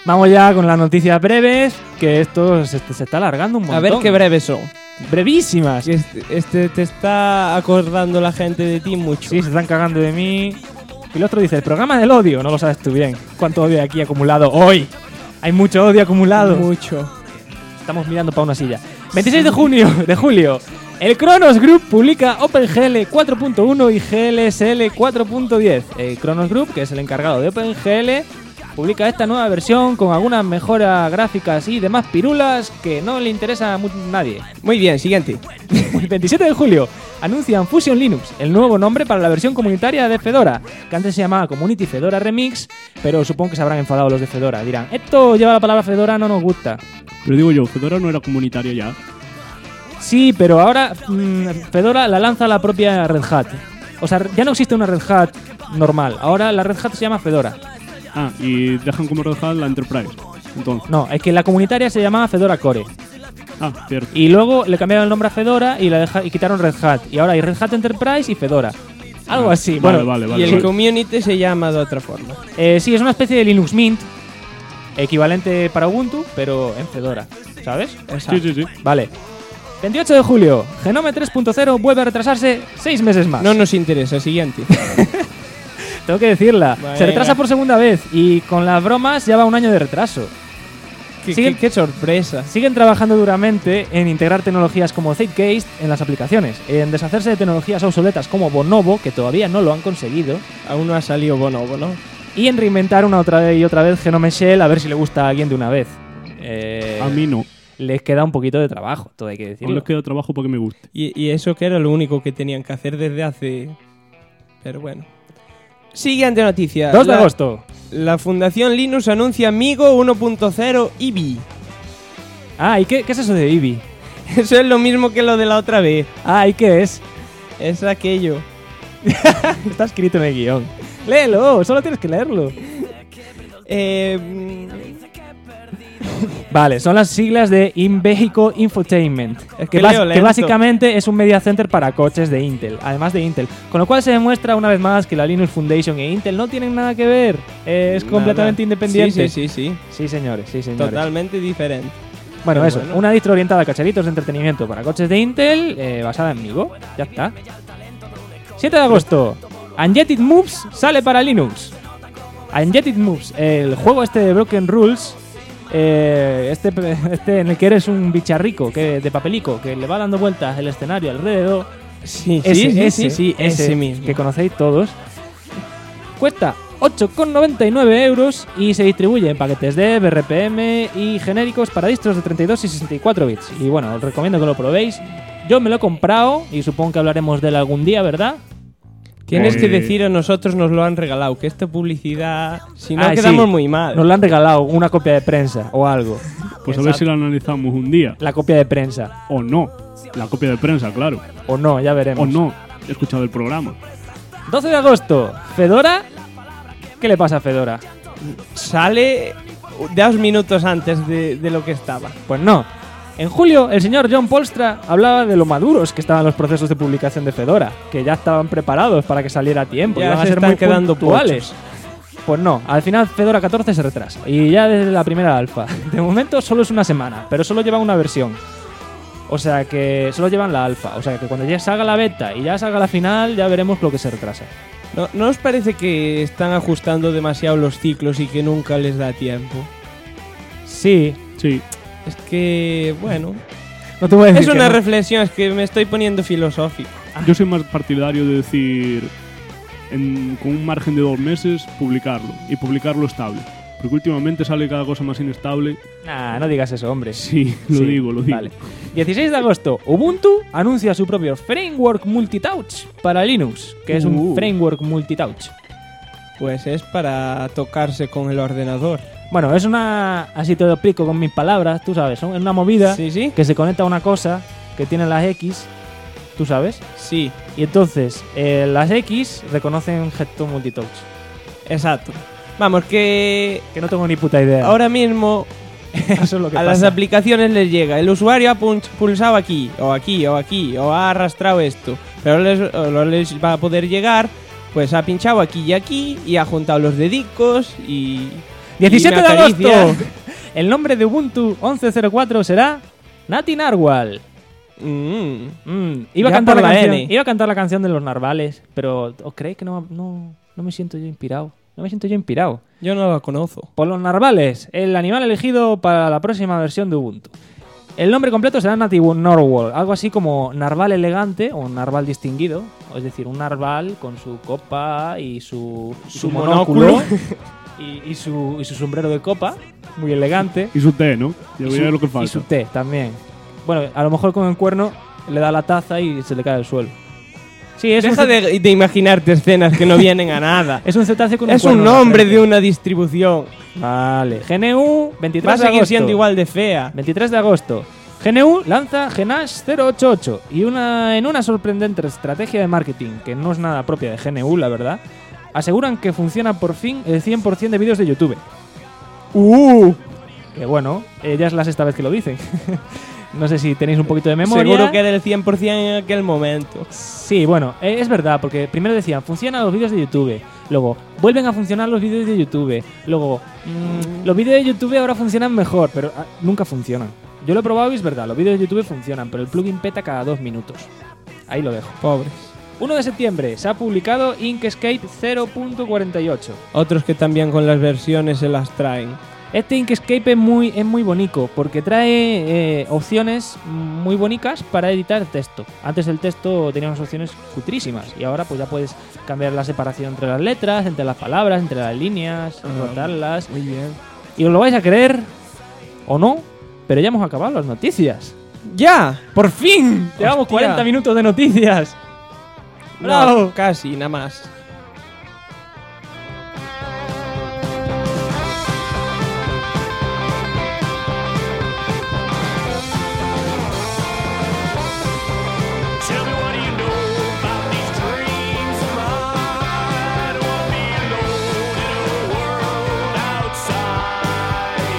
Vamos ya con las noticias breves, que esto se está alargando un montón. A ver qué breves son. Brevísimas. Este te está acordando la gente de ti mucho. Sí, se están cagando de mí. Y el otro dice, el programa del odio. No lo sabes tú bien. ¿Cuánto odio hay aquí acumulado hoy? Hay mucho odio acumulado. Mucho. Estamos mirando para una silla. 26 de julio. El Kronos Group publica OpenGL 4.1 y GLSL 4.10. El Kronos Group, que es el encargado de OpenGL, publica esta nueva versión con algunas mejoras gráficas y demás pirulas que no le interesa a nadie. Muy bien, siguiente. El 27 de julio anuncian Fusion Linux, el nuevo nombre para la versión comunitaria de Fedora, que antes se llamaba Community Fedora Remix, pero supongo que se habrán enfadado los de Fedora. Dirán, esto lleva la palabra Fedora, no nos gusta. Pero digo yo, Fedora no era comunitaria ya. Sí, pero ahora Fedora la lanza la propia Red Hat. O sea, ya no existe una Red Hat normal, ahora la Red Hat se llama Fedora. Ah, y dejan como Red Hat la Enterprise. Entonces. No, es que la comunitaria se llamaba Fedora Core. Ah, cierto. Y luego le cambiaron el nombre a Fedora y y quitaron Red Hat. Y ahora hay Red Hat Enterprise y Fedora. Algo así. Vale, bueno, vale. Y el community se llama de otra forma. Sí, es una especie de Linux Mint, equivalente para Ubuntu, pero en Fedora. ¿Sabes? Sí. Vale. 28 de julio, Genome 3.0 vuelve a retrasarse 6 meses más. No nos interesa, siguiente. Tengo que decirla. Venga. Se retrasa por segunda vez y con las bromas ya va un año de retraso. Qué sorpresa. Siguen trabajando duramente en integrar tecnologías como Zeitgeist en las aplicaciones, en deshacerse de tecnologías obsoletas como Bonobo, que todavía no lo han conseguido, Aún no ha salido Bonobo, ¿no? y en reinventar una otra y otra vez Genome Shell a ver si le gusta a alguien de una vez. A mí no. Les queda un poquito de trabajo, todo hay que Aún decirlo. les queda trabajo para que me guste. Y eso que era lo único que tenían que hacer desde hace... Pero bueno. Siguiente noticia. 2 de agosto. La Fundación Linux anuncia Migo 1.0 Eevee. Ah, ¿y qué es eso de Eevee? Eso es lo mismo que lo de la otra vez. Ah, ¿y qué es? Es aquello. Está escrito en el guión. Léelo, solo tienes que leerlo. Vale, son las siglas de In-Vehicle Infotainment, Es que, que leo que lento. básicamente es un media center para coches de Intel, además de Intel. Con lo cual se demuestra una vez más que la Linux Foundation e Intel no tienen nada que ver. Es completamente independiente. Sí. Sí, señores, sí, señores. Totalmente diferente. Bueno, Pero eso, bueno. una distro orientada a cacharritos de entretenimiento para coches de Intel, basada en Migo. Ya está. 7 de agosto. Unjetted Moves sale para Linux. Unjetted Moves, el juego este de Broken Rules, este en el que eres un bicharrico de papelico que le va dando vueltas el escenario alrededor. Sí, ese mismo. que conocéis todos. Cuesta 8,99 euros y se distribuye en paquetes de RPM y genéricos para distros de 32 y 64 bits. Y bueno, os recomiendo que lo probéis. Yo me lo he comprado y supongo que hablaremos de él algún día, ¿verdad? Tienes que decir a nosotros nos lo han regalado, que esta publicidad, si no Ah, quedamos sí. muy mal. Nos lo han regalado, una copia de prensa o algo. Pues a ver si lo analizamos un día. La copia de prensa. O no. La copia de prensa, claro. O no, ya veremos. O no. He escuchado el programa. 12 de agosto. Fedora. ¿Qué le pasa a Fedora? Sale 2 minutos antes de lo que estaba. Pues no. En julio, el señor John Polstra hablaba de lo maduros que estaban los procesos de publicación de Fedora, que ya estaban preparados para que saliera a tiempo, Ya iban a se ser están muy quedando puntuales. Pues no, al final Fedora 14 se retrasa, y ya desde la primera alfa. De momento solo es una semana, pero solo lleva una versión. O sea que solo llevan la alfa, o sea que cuando ya salga la beta y ya salga la final, ya veremos lo que se retrasa. ¿No os parece que están ajustando demasiado los ciclos y que nunca les da tiempo? Sí, Sí. Es que, bueno, no te voy a decir es que una no. reflexión, es que me estoy poniendo filosófico. Yo soy más partidario de decir, con un margen de 2 meses, publicarlo. Y publicarlo estable. Porque últimamente sale cada cosa más inestable. Nah, no digas eso, hombre. Sí, lo digo. Vale. 16 de agosto, Ubuntu anuncia su propio framework multitouch para Linux, que es un framework multitouch. Pues es para tocarse con el ordenador. Bueno, es una... Así te lo explico con mis palabras, tú sabes. Es una movida Sí. que se conecta a una cosa que tiene las X, tú sabes. Sí, Y entonces, las X reconocen Headtone multitouch. exacto. Vamos, que Que no tengo ni puta idea. ahora mismo Eso es lo que a pasa. las aplicaciones les llega. El usuario ha pulsado aquí, o aquí, o aquí, o ha arrastrado esto. Pero no les va a poder llegar, pues ha pinchado aquí y ha juntado los dedicos y 17 Y de me acaricia. agosto. El nombre de Ubuntu 11.04 será Nati Narwhal. Iba a Ya cantar por la la canción, N. iba a cantar la canción de los narvales, pero ¿os creéis que no me siento yo inspirado? No me siento yo inspirado. Yo no la conozco. Por los narvales, el animal elegido para la próxima versión de Ubuntu. El nombre completo será Nati Narwhal, algo así como narval elegante o narval distinguido, es decir, un narval con su copa y su monóculo y su sombrero de copa, muy elegante. Y su té, ¿no? Ya Y voy a su- ver lo que y falta. su té también. Bueno, a lo mejor con el cuerno le da la taza y se le cae al suelo. Sí, es Deja de imaginarte escenas que no vienen a nada. es un cetáceo con un Es cuerno un en la nombre frente. de una distribución. Vale. GNU, 23 Va a de seguir agosto. siendo igual de fea. 23 de agosto. GNU lanza Genash 088 y en una sorprendente estrategia de marketing que no es nada propia de GNU, la verdad, aseguran que funciona por fin el 100% de vídeos de YouTube. Que bueno, ya es la sexta vez que lo dicen. No sé si tenéis un poquito de memoria. Seguro que era el 100% en aquel momento. Sí, bueno, es verdad, porque primero decían, funcionan los vídeos de YouTube, luego vuelven a funcionar los vídeos de YouTube, luego los vídeos de YouTube ahora funcionan mejor, pero nunca funcionan. Yo lo he probado y es verdad, los vídeos de YouTube funcionan, pero el plugin peta cada 2 minutos. Ahí lo dejo. Pobres. 1 de septiembre se ha publicado Inkscape 0.48. Otros que también con las versiones se las traen. Este Inkscape es muy bonito porque trae opciones muy bonitas para editar texto. Antes el texto tenía unas opciones cutrísimas y ahora pues ya puedes cambiar la separación entre las letras, entre las palabras, entre las líneas, rotarlas. Muy bien. Y os lo vais a creer o no, pero ya hemos acabado las noticias. ¡Ya! ¡Por fin! Llevamos Hostia. 40 minutos de noticias. No, ¡Bravo! casi, nada más. Tell me what do you know about these dreams of mine? I wanna be alone in a world outside.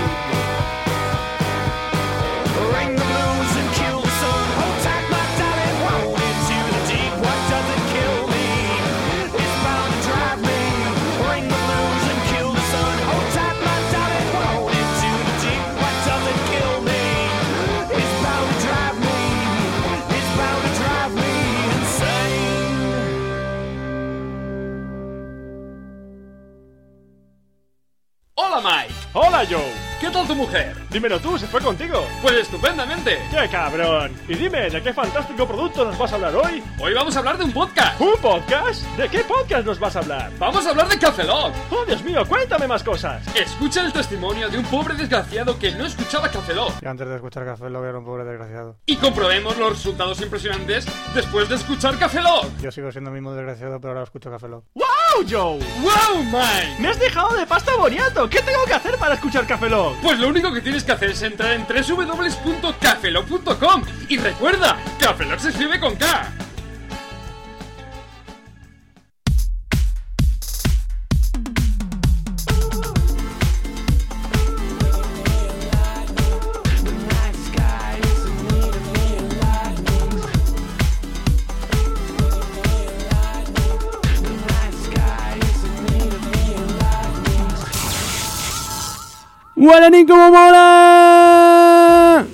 Ring the blues and kill the sun. Hold tight, my darling, roll into the deep. What doesn't kill me is bound to drive me. Ring the blues and kill the sun. Hold tight, my darling, roll into the deep. What doesn't kill me is bound to drive me. It's bound to drive me insane. Hola Mike. Hola, Joe. ¿Qué tal tu mujer? Dímelo tú, ¿se fue contigo? Pues estupendamente. ¡Qué cabrón! Y dime, ¿de qué fantástico producto nos vas a hablar hoy? Hoy vamos a hablar de un podcast. ¿Un podcast? ¿De qué podcast nos vas a hablar? Vamos a hablar de Café Lock. ¡Oh, Dios mío! ¡Cuéntame más cosas! Escucha el testimonio de un pobre desgraciado que no escuchaba Café Lock. Y antes de escuchar Café Lock era un pobre desgraciado. Y comprobemos los resultados impresionantes después de escuchar Café Lock. Yo sigo siendo el mismo desgraciado, pero ahora escucho Café Lock. ¡Wow, Joe! ¡Wow, Mike! ¡Me has dejado de pasta boniato! ¿Qué tengo que hacer para escuchar Café Lock? Pues lo único que tienes que hacer es entrar en www.cafelock.com y recuerda, Café Lock se escribe con K. ¡Guaraní como mola!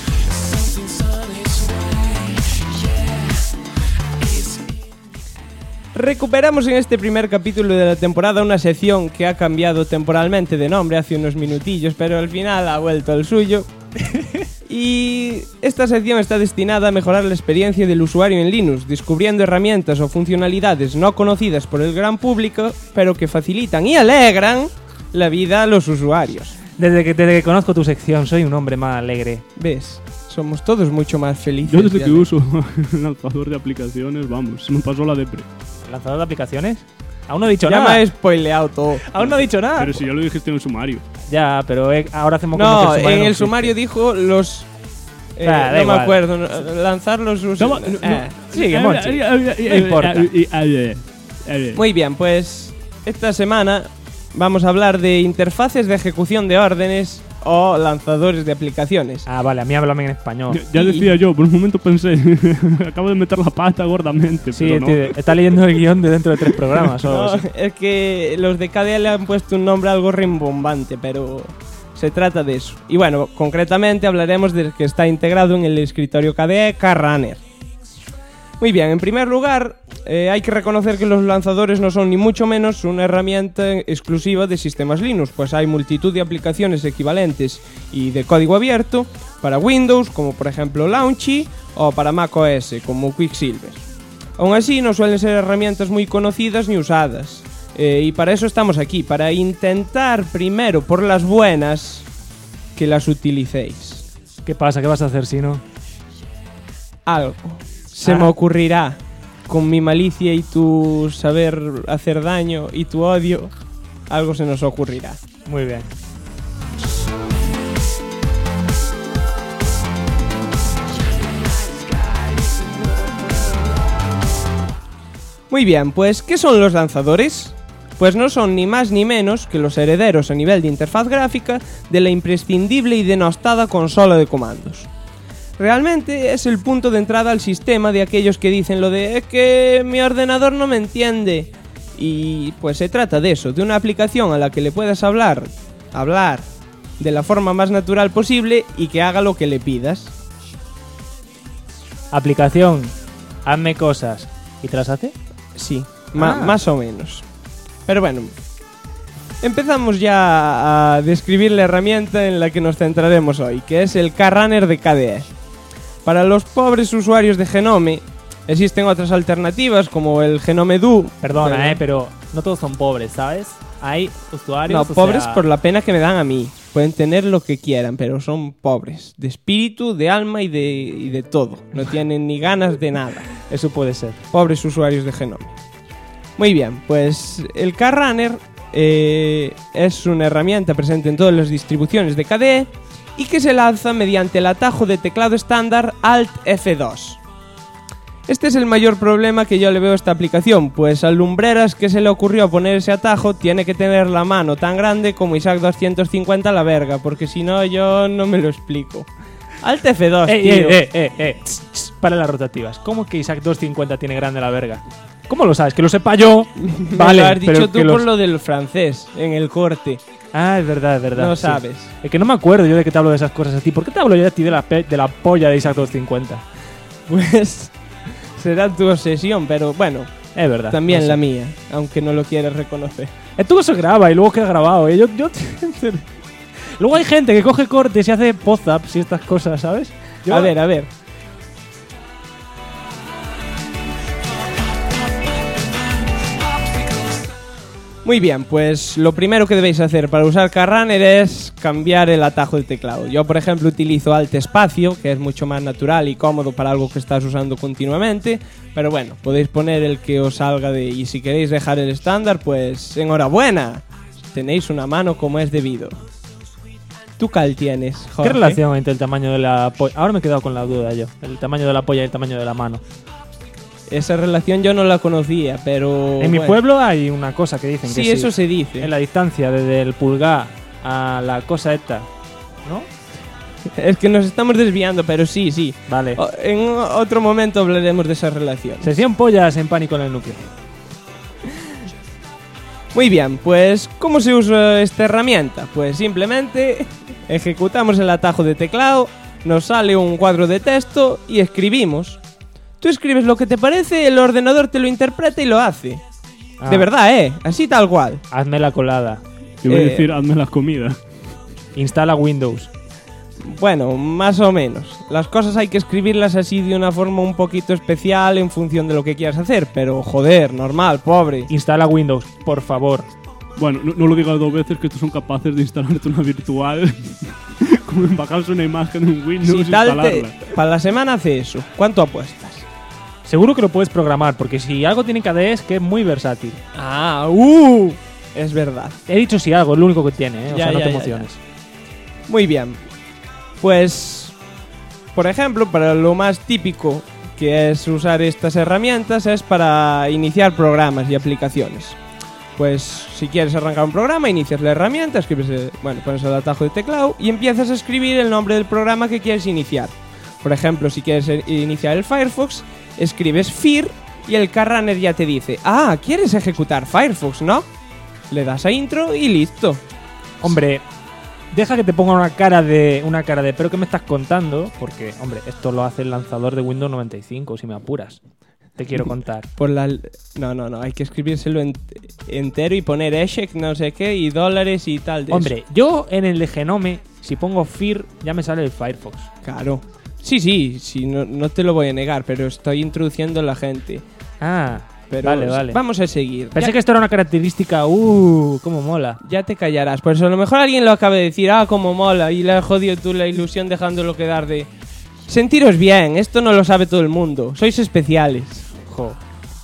Recuperamos en este primer capítulo de la temporada una sección que ha cambiado temporalmente de nombre hace unos minutillos, pero al final ha vuelto al suyo. Y esta sección está destinada a mejorar la experiencia del usuario en Linux, descubriendo herramientas o funcionalidades no conocidas por el gran público, pero que facilitan y alegran la vida a los usuarios. Desde que conozco tu sección, soy un hombre más alegre. ¿Ves? Somos todos mucho más felices. Yo desde que ya. uso el lanzador de aplicaciones, vamos, se me pasó la depre. ¿Lanzador de aplicaciones? Aún no he dicho Ya nada. me he spoileado todo. Aún no he dicho nada. Pero si ya lo dijiste en el sumario. Ya, pero ahora hacemos como No, que en el existe. sumario dijo los... Da no igual. me acuerdo. Lanzar los... Sigue, Monchi. No importa. Muy bien, pues esta semana vamos a hablar de interfaces de ejecución de órdenes o lanzadores de aplicaciones. Ah, vale, a mí háblame en español. Ya decía yo, por un momento pensé, acabo de meter la pata gordamente, Sí, pero no. tío, está leyendo el guión de dentro de 3 programas. o algo No, así. es que los de KDE le han puesto un nombre algo rimbombante, pero se trata de eso. Y bueno, concretamente hablaremos del que está integrado en el escritorio KDE, KRunner. Muy bien, en primer lugar, hay que reconocer que los lanzadores no son ni mucho menos una herramienta exclusiva de sistemas Linux, pues hay multitud de aplicaciones equivalentes y de código abierto para Windows, como por ejemplo Launchy, o para macOS, como Quicksilver. Aún así, no suelen ser herramientas muy conocidas ni usadas, y para eso estamos aquí, para intentar primero por las buenas que las utilicéis. ¿Qué pasa? ¿Qué vas a hacer si no? Algo se me ocurrirá con mi malicia y tu saber hacer daño y tu odio. Algo se nos ocurrirá. Muy bien. Muy bien, pues ¿qué son los lanzadores? Pues no son ni más ni menos que los herederos a nivel de interfaz gráfica de la imprescindible y denostada consola de comandos. Realmente es el punto de entrada al sistema de aquellos que dicen lo de "es que mi ordenador no me entiende". Y pues se trata de eso, de una aplicación a la que le puedas hablar de la forma más natural posible y que haga lo que le pidas. Aplicación, hazme cosas. ¿Y te las hace? Sí, Ah. más o menos. Pero bueno, empezamos ya a describir la herramienta en la que nos centraremos hoy, que es el KRunner de KDE. Para los pobres usuarios de Genome, existen otras alternativas como el Genome Do. Perdona, pero no todos son pobres, ¿sabes? Hay usuarios... No, o pobres sea, por la pena que me dan a mí. Pueden tener lo que quieran, pero son pobres. De espíritu, de alma y de todo. No tienen ni ganas de nada. Eso puede ser. Pobres usuarios de Genome. Muy bien, pues el KRunner es una herramienta presente en todas las distribuciones de KDE y que se lanza mediante el atajo de teclado estándar Alt F2. Este es el mayor problema que yo le veo a esta aplicación, pues al lumbreras que se le ocurrió poner ese atajo tiene que tener la mano tan grande como Isaac 250 a la verga, porque si no yo no me lo explico. Alt F2, tío. Para las rotativas. ¿Cómo que Isaac 250 tiene grande la verga? ¿Cómo lo sabes? Que lo sepa yo. Vale, lo has dicho pero tú que por lo del francés, en el corte. Ah, es verdad, es verdad. No sí. sabes. Es que no me acuerdo yo de que te hablo de esas cosas a ti. ¿Por qué te hablo yo a ti de la polla de Isaac 250? Pues será tu obsesión, pero bueno, Es verdad. también no sé. la mía, aunque no lo quieras reconocer. Esto se graba y luego queda grabado. Yo luego hay gente que coge cortes y hace post-ups y estas cosas, ¿sabes? Yo- A ver. Muy bien, pues lo primero que debéis hacer para usar KRunner es cambiar el atajo del teclado. Yo, por ejemplo, utilizo Alt Espacio, que es mucho más natural y cómodo para algo que estás usando continuamente. Pero bueno, podéis poner el que os salga de... Y si queréis dejar el estándar, pues enhorabuena. Tenéis una mano como es debido. ¿Tú cuál tienes, Jorge? ¿Qué relación entre el tamaño de la polla? Ahora me he quedado con la duda yo. El tamaño de la polla y el tamaño de la mano. Esa relación yo no la conocía, pero... En mi bueno. pueblo hay una cosa que dicen que Sí, eso se dice. En la distancia desde el pulgar a la cosa esta, ¿no? Es que nos estamos desviando, pero sí. Vale. En otro momento hablaremos de esa relación. Sección pollas en Pánico en el Núcleo. Muy bien, pues ¿cómo se usa esta herramienta? Pues simplemente ejecutamos el atajo de teclado, nos sale un cuadro de texto y escribimos. Tú escribes lo que te parece, el ordenador te lo interpreta y lo hace. Ah. De verdad, así tal cual. Hazme la colada. Te iba a decir, hazme la comida. Instala Windows. Bueno, más o menos. Las cosas hay que escribirlas así de una forma un poquito especial en función de lo que quieras hacer, pero joder, normal, pobre. Instala Windows, por favor. Bueno, no lo digas 2 veces, que estos son capaces de instalarte una virtual, como bajarse una imagen en Windows Si y tal instalarla. para la semana hace eso, ¿cuánto apuestas? Seguro que lo puedes programar, porque si algo tiene KDE es que es muy versátil. Ah, es verdad. He dicho si algo, es lo único que tiene, ¿eh? O Ya, sea, no ya, te ya, emociones. Muy bien. Pues, por ejemplo, para lo más típico que es usar estas herramientas es para iniciar programas y aplicaciones. Pues si quieres arrancar un programa, inicias la herramienta, pones el atajo de teclado y empiezas a escribir el nombre del programa que quieres iniciar. Por ejemplo, si quieres iniciar el Firefox, escribes FIR y el carrunner ya te dice: ah, ¿quieres ejecutar Firefox, no? Le das a intro y listo. Hombre, deja que te ponga una cara de ¿pero qué me estás contando? Porque, hombre, esto lo hace el lanzador de Windows 95, si me apuras. Te quiero contar. No, hay que escribírselo entero y poner eshek, no sé qué, y dólares y tal. Hombre, yo en el de Genome, si pongo FIR, ya me sale el Firefox. Claro. Sí, no te lo voy a negar, pero estoy introduciendo a la gente. Ah, pero vale. Vamos a seguir. Pensé que esto era una característica, cómo mola. Ya te callarás, pues a lo mejor alguien lo acaba de decir, cómo mola, y le has jodido tú la ilusión dejándolo quedar de... Sentiros bien, esto no lo sabe todo el mundo, sois especiales. Jo.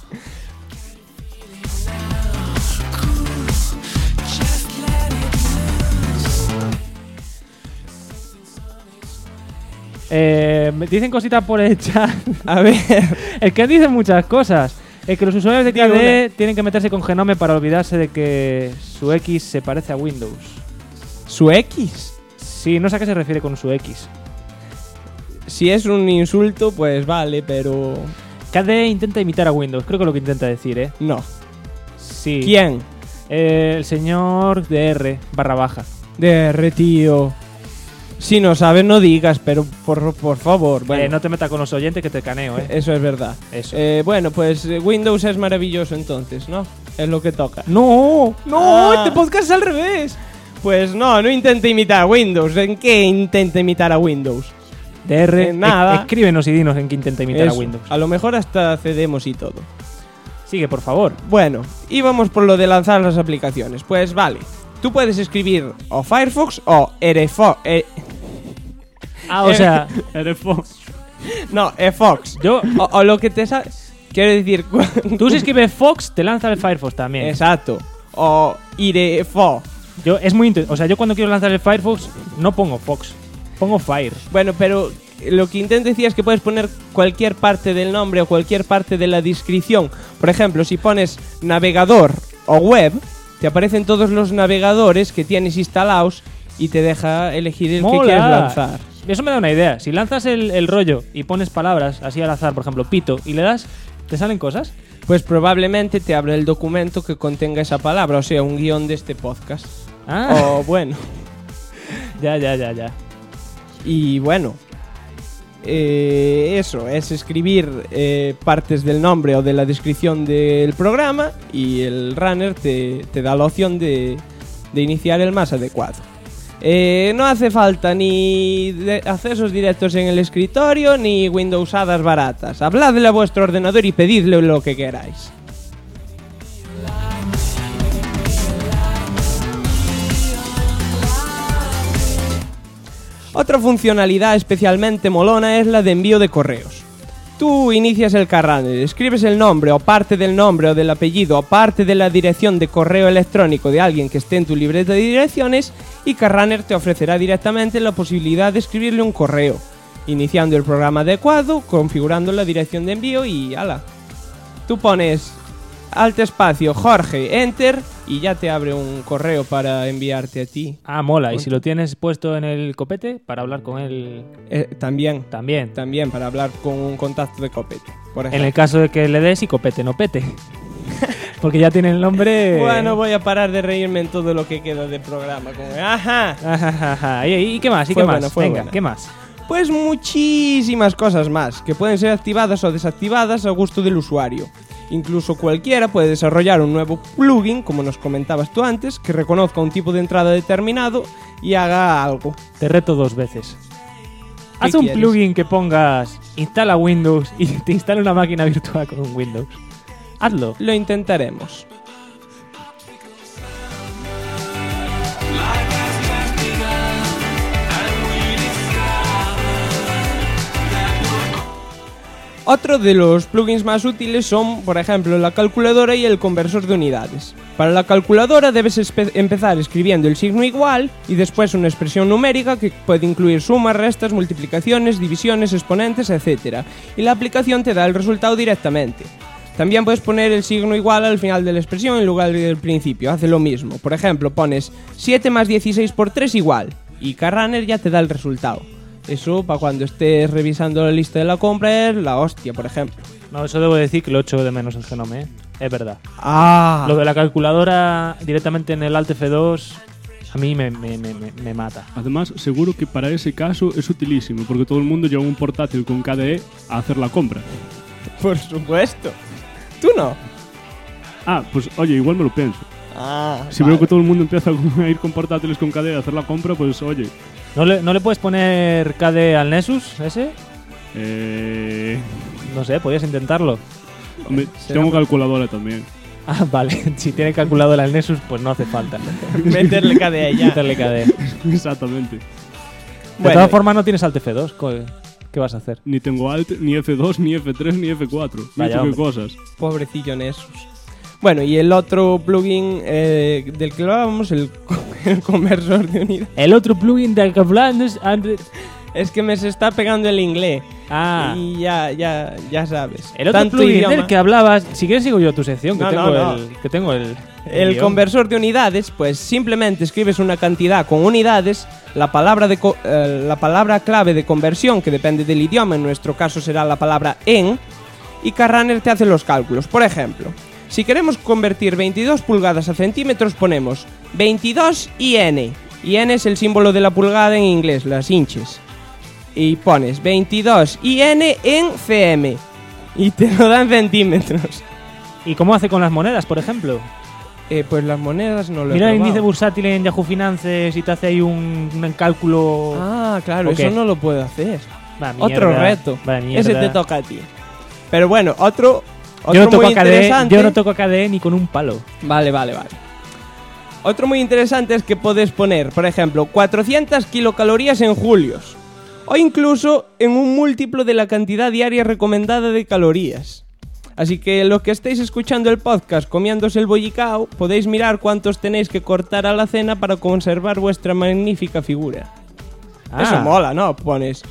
Me dicen cositas por el chat. A ver. Es que dicen muchas cosas. Es que los usuarios de KDE tienen que meterse con Genome para olvidarse de que su X se parece a Windows. ¿Su X? Sí, no sé a qué se refiere con su X. Si es un insulto, pues vale, pero... KDE intenta imitar a Windows, creo que es lo que intenta decir, ¿eh? No. Sí. ¿Quién? El señor DR /. DR, tío. Si no sabes, no digas, pero por favor. Bueno. No te metas con los oyentes que te caneo, ¿eh? Eso es verdad. Eso. Bueno, pues Windows es maravilloso entonces, ¿no? Es lo que toca. ¡No! Este podcast es al revés. Pues no intente imitar a Windows. ¿En qué intenta imitar a Windows? DR, nada. Escríbenos y dinos en qué intenta imitar a Windows. A lo mejor hasta cedemos y todo. Sigue, por favor. Bueno, y vamos por lo de lanzar las aplicaciones. Pues vale, tú puedes escribir o Firefox o Firefox. O sea... Firefox. No, Fox. Yo... O lo que te sale... Quiero decir... Tú si escribes Fox, te lanza el Firefox también. Exacto. O Irefo. Yo cuando quiero lanzar el Firefox, no pongo Fox. Pongo Fire. Bueno, pero lo que intento decir es que puedes poner cualquier parte del nombre o cualquier parte de la descripción. Por ejemplo, si pones navegador o web, te aparecen todos los navegadores que tienes instalados y te deja elegir el que quieres lanzar. Eso me da una idea. Si lanzas el rollo y pones palabras así al azar, por ejemplo, pito, y le das, ¿te salen cosas? Pues probablemente te abra el documento que contenga esa palabra, o sea, un guión de este podcast. O bueno. Ya. Y bueno, eso, es escribir partes del nombre o de la descripción del programa y el runner te da la opción de iniciar el más adecuado. No hace falta ni accesos directos en el escritorio ni Windowsadas baratas. Habladle a vuestro ordenador y pedidle lo que queráis. Otra funcionalidad especialmente molona es la de envío de correos. Tú inicias el carrunner, escribes el nombre o parte del nombre o del apellido o parte de la dirección de correo electrónico de alguien que esté en tu libreta de direcciones y Carrunner te ofrecerá directamente la posibilidad de escribirle un correo, iniciando el programa adecuado, configurando la dirección de envío y ¡hala! Tú pones alt espacio Jorge, enter y ya te abre un correo para enviarte a ti. Ah, mola. ¿Y si lo tienes puesto en el copete para hablar con él? También para hablar con un contacto de copete, por ejemplo. En el caso de que le des y copete no pete. Porque ya tiene el nombre... Bueno, voy a parar de reírme en todo lo que queda de programa. Como, ¡ajá! ¿Y qué más? Venga, buena. ¿qué más? Pues muchísimas cosas más, que pueden ser activadas o desactivadas a gusto del usuario. Incluso cualquiera puede desarrollar un nuevo plugin, como nos comentabas tú antes, que reconozca un tipo de entrada determinado y haga algo. Te reto 2 veces. Haz un plugin que pongas instala Windows y te instala una máquina virtual con un Windows. Hazlo. Lo intentaremos. Otro de los plugins más útiles son, por ejemplo, la calculadora y el conversor de unidades. Para la calculadora debes empezar escribiendo el signo igual y después una expresión numérica que puede incluir sumas, restas, multiplicaciones, divisiones, exponentes, etc. Y la aplicación te da el resultado directamente. También puedes poner el signo igual al final de la expresión en lugar del principio, hace lo mismo. Por ejemplo, pones 7 más 16 por 3 igual, y Carrunner ya te da el resultado. Eso para cuando estés revisando la lista de la compra es la hostia, por ejemplo. No, eso debo decir que lo echo de menos en Genome, ¿eh? Es verdad. Ah, Lo de la calculadora directamente en el Alt F2 a mí me mata. Además, seguro que para ese caso es utilísimo, porque todo el mundo lleva un portátil con KDE a hacer la compra. por supuesto. ¿Tú no? Ah, pues oye, igual me lo pienso. Ah, Si veo que todo el mundo empieza a ir con portátiles con KDE a hacer la compra, pues oye. ¿No le puedes poner KD al Nexus ese? No sé, podrías intentarlo. Hombre, tengo calculadora también. Ah, vale. Si tiene calculadora el Nexus, pues no hace falta. meterle KDE ya. Meterle KD. Exactamente. De Bueno, todas formas, no tienes Alt F2. ¿Qué vas a hacer? Ni tengo Alt, ni F2, ni F3, ni F4. Vaya, Mira qué hombre. cosas. pobrecillo Nessus. Bueno, y el otro plugin del que hablábamos, el conversor de unidad. El otro plugin de Alcablandes. Es que me se está pegando el inglés. Ah. Y ya sabes. El otro Tanto plugin idioma. del que hablabas. Si quieres, sigo yo tu sección. Que No, tengo no. que tengo el El guión. conversor de unidades, pues simplemente escribes una cantidad con unidades, la palabra clave de conversión, que depende del idioma, en nuestro caso será la palabra en, y Carrunner te hace los cálculos. Por ejemplo, si queremos convertir 22 pulgadas a centímetros, ponemos 22 IN. IN es el símbolo de la pulgada en inglés, las inches. Y pones 22 IN en cm. Y te lo dan centímetros. ¿Y cómo hace con las monedas, por ejemplo? Pues las monedas no lo he Mira el probado. índice bursátil en Yahoo Finances y te hace ahí un cálculo. Ah, claro, ¿O eso qué? no lo puedo hacer. Va, Otro mierda. reto. Va, mierda. Ese te toca a ti. Pero bueno, otro Yo no toco muy a KDE, interesante. yo no toco a KDE ni con un palo. Vale. Otro muy interesante es que puedes poner, por ejemplo, 400 kilocalorías en julios. O incluso en un múltiplo de la cantidad diaria recomendada de calorías. Así que los que estéis escuchando el podcast comiéndose el bollicao, podéis mirar cuántos tenéis que cortar a la cena para conservar vuestra magnífica figura. Ah. Eso mola, ¿no? Pones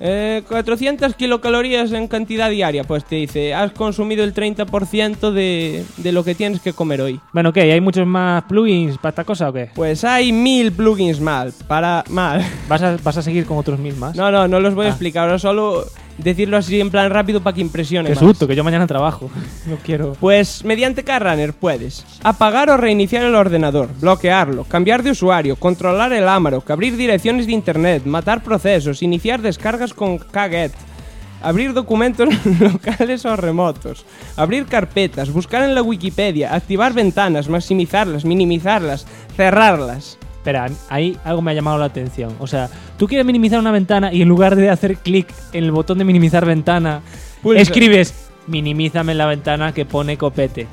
400 kilocalorías en cantidad diaria. Pues te dice, has consumido el 30% de lo que tienes que comer hoy. Bueno, ¿qué? ¿Hay muchos más plugins para esta cosa o qué? Pues hay 1000 plugins mal. ¿Vas a seguir con otros 1000 más? No los voy a explicar. Ahora solo decirlo así en plan rápido para que impresione Qué más. susto, que yo mañana trabajo. No quiero. Pues mediante Carrunner puedes apagar o reiniciar el ordenador, bloquearlo, cambiar de usuario, controlar el Amarok, abrir direcciones de internet, matar procesos, iniciar descargas con kget, abrir documentos locales o remotos, abrir carpetas, buscar en la Wikipedia, activar ventanas, maximizarlas, minimizarlas, cerrarlas. Espera, ahí algo me ha llamado la atención. O sea, tú quieres minimizar una ventana y en lugar de hacer clic en el botón de minimizar ventana, Pulsa. escribes minimízame la ventana que pone copete.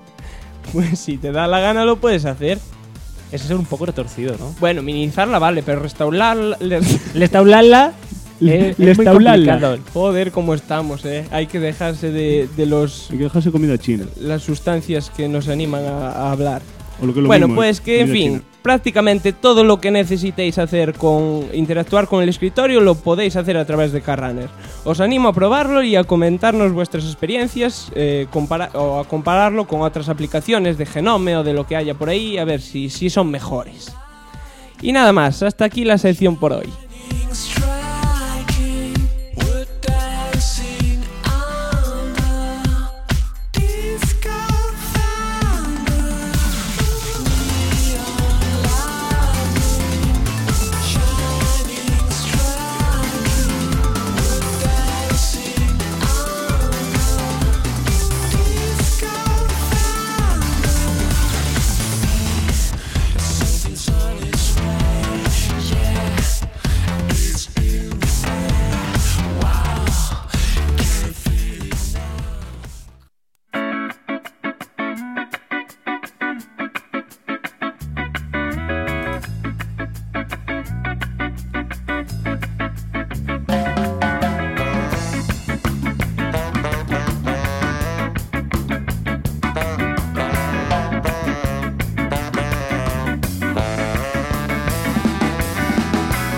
Pues si te da la gana lo puedes hacer. Eso es un poco retorcido, ¿no? Bueno, minimizarla vale, pero restaurarla... Restaurarla es muy complicado. Joder, cómo estamos, Hay que dejarse de los Hay que dejarse comida china. las sustancias que nos animan a hablar. O lo que es lo Bueno, mismo, pues que en comida fin, china. prácticamente todo lo que necesitéis hacer con interactuar con el escritorio lo podéis hacer a través de Carrunner. Os animo a probarlo y a comentarnos vuestras experiencias o a compararlo con otras aplicaciones de Genome o de lo que haya por ahí, a ver si son mejores. Y nada más, hasta aquí la sección por hoy.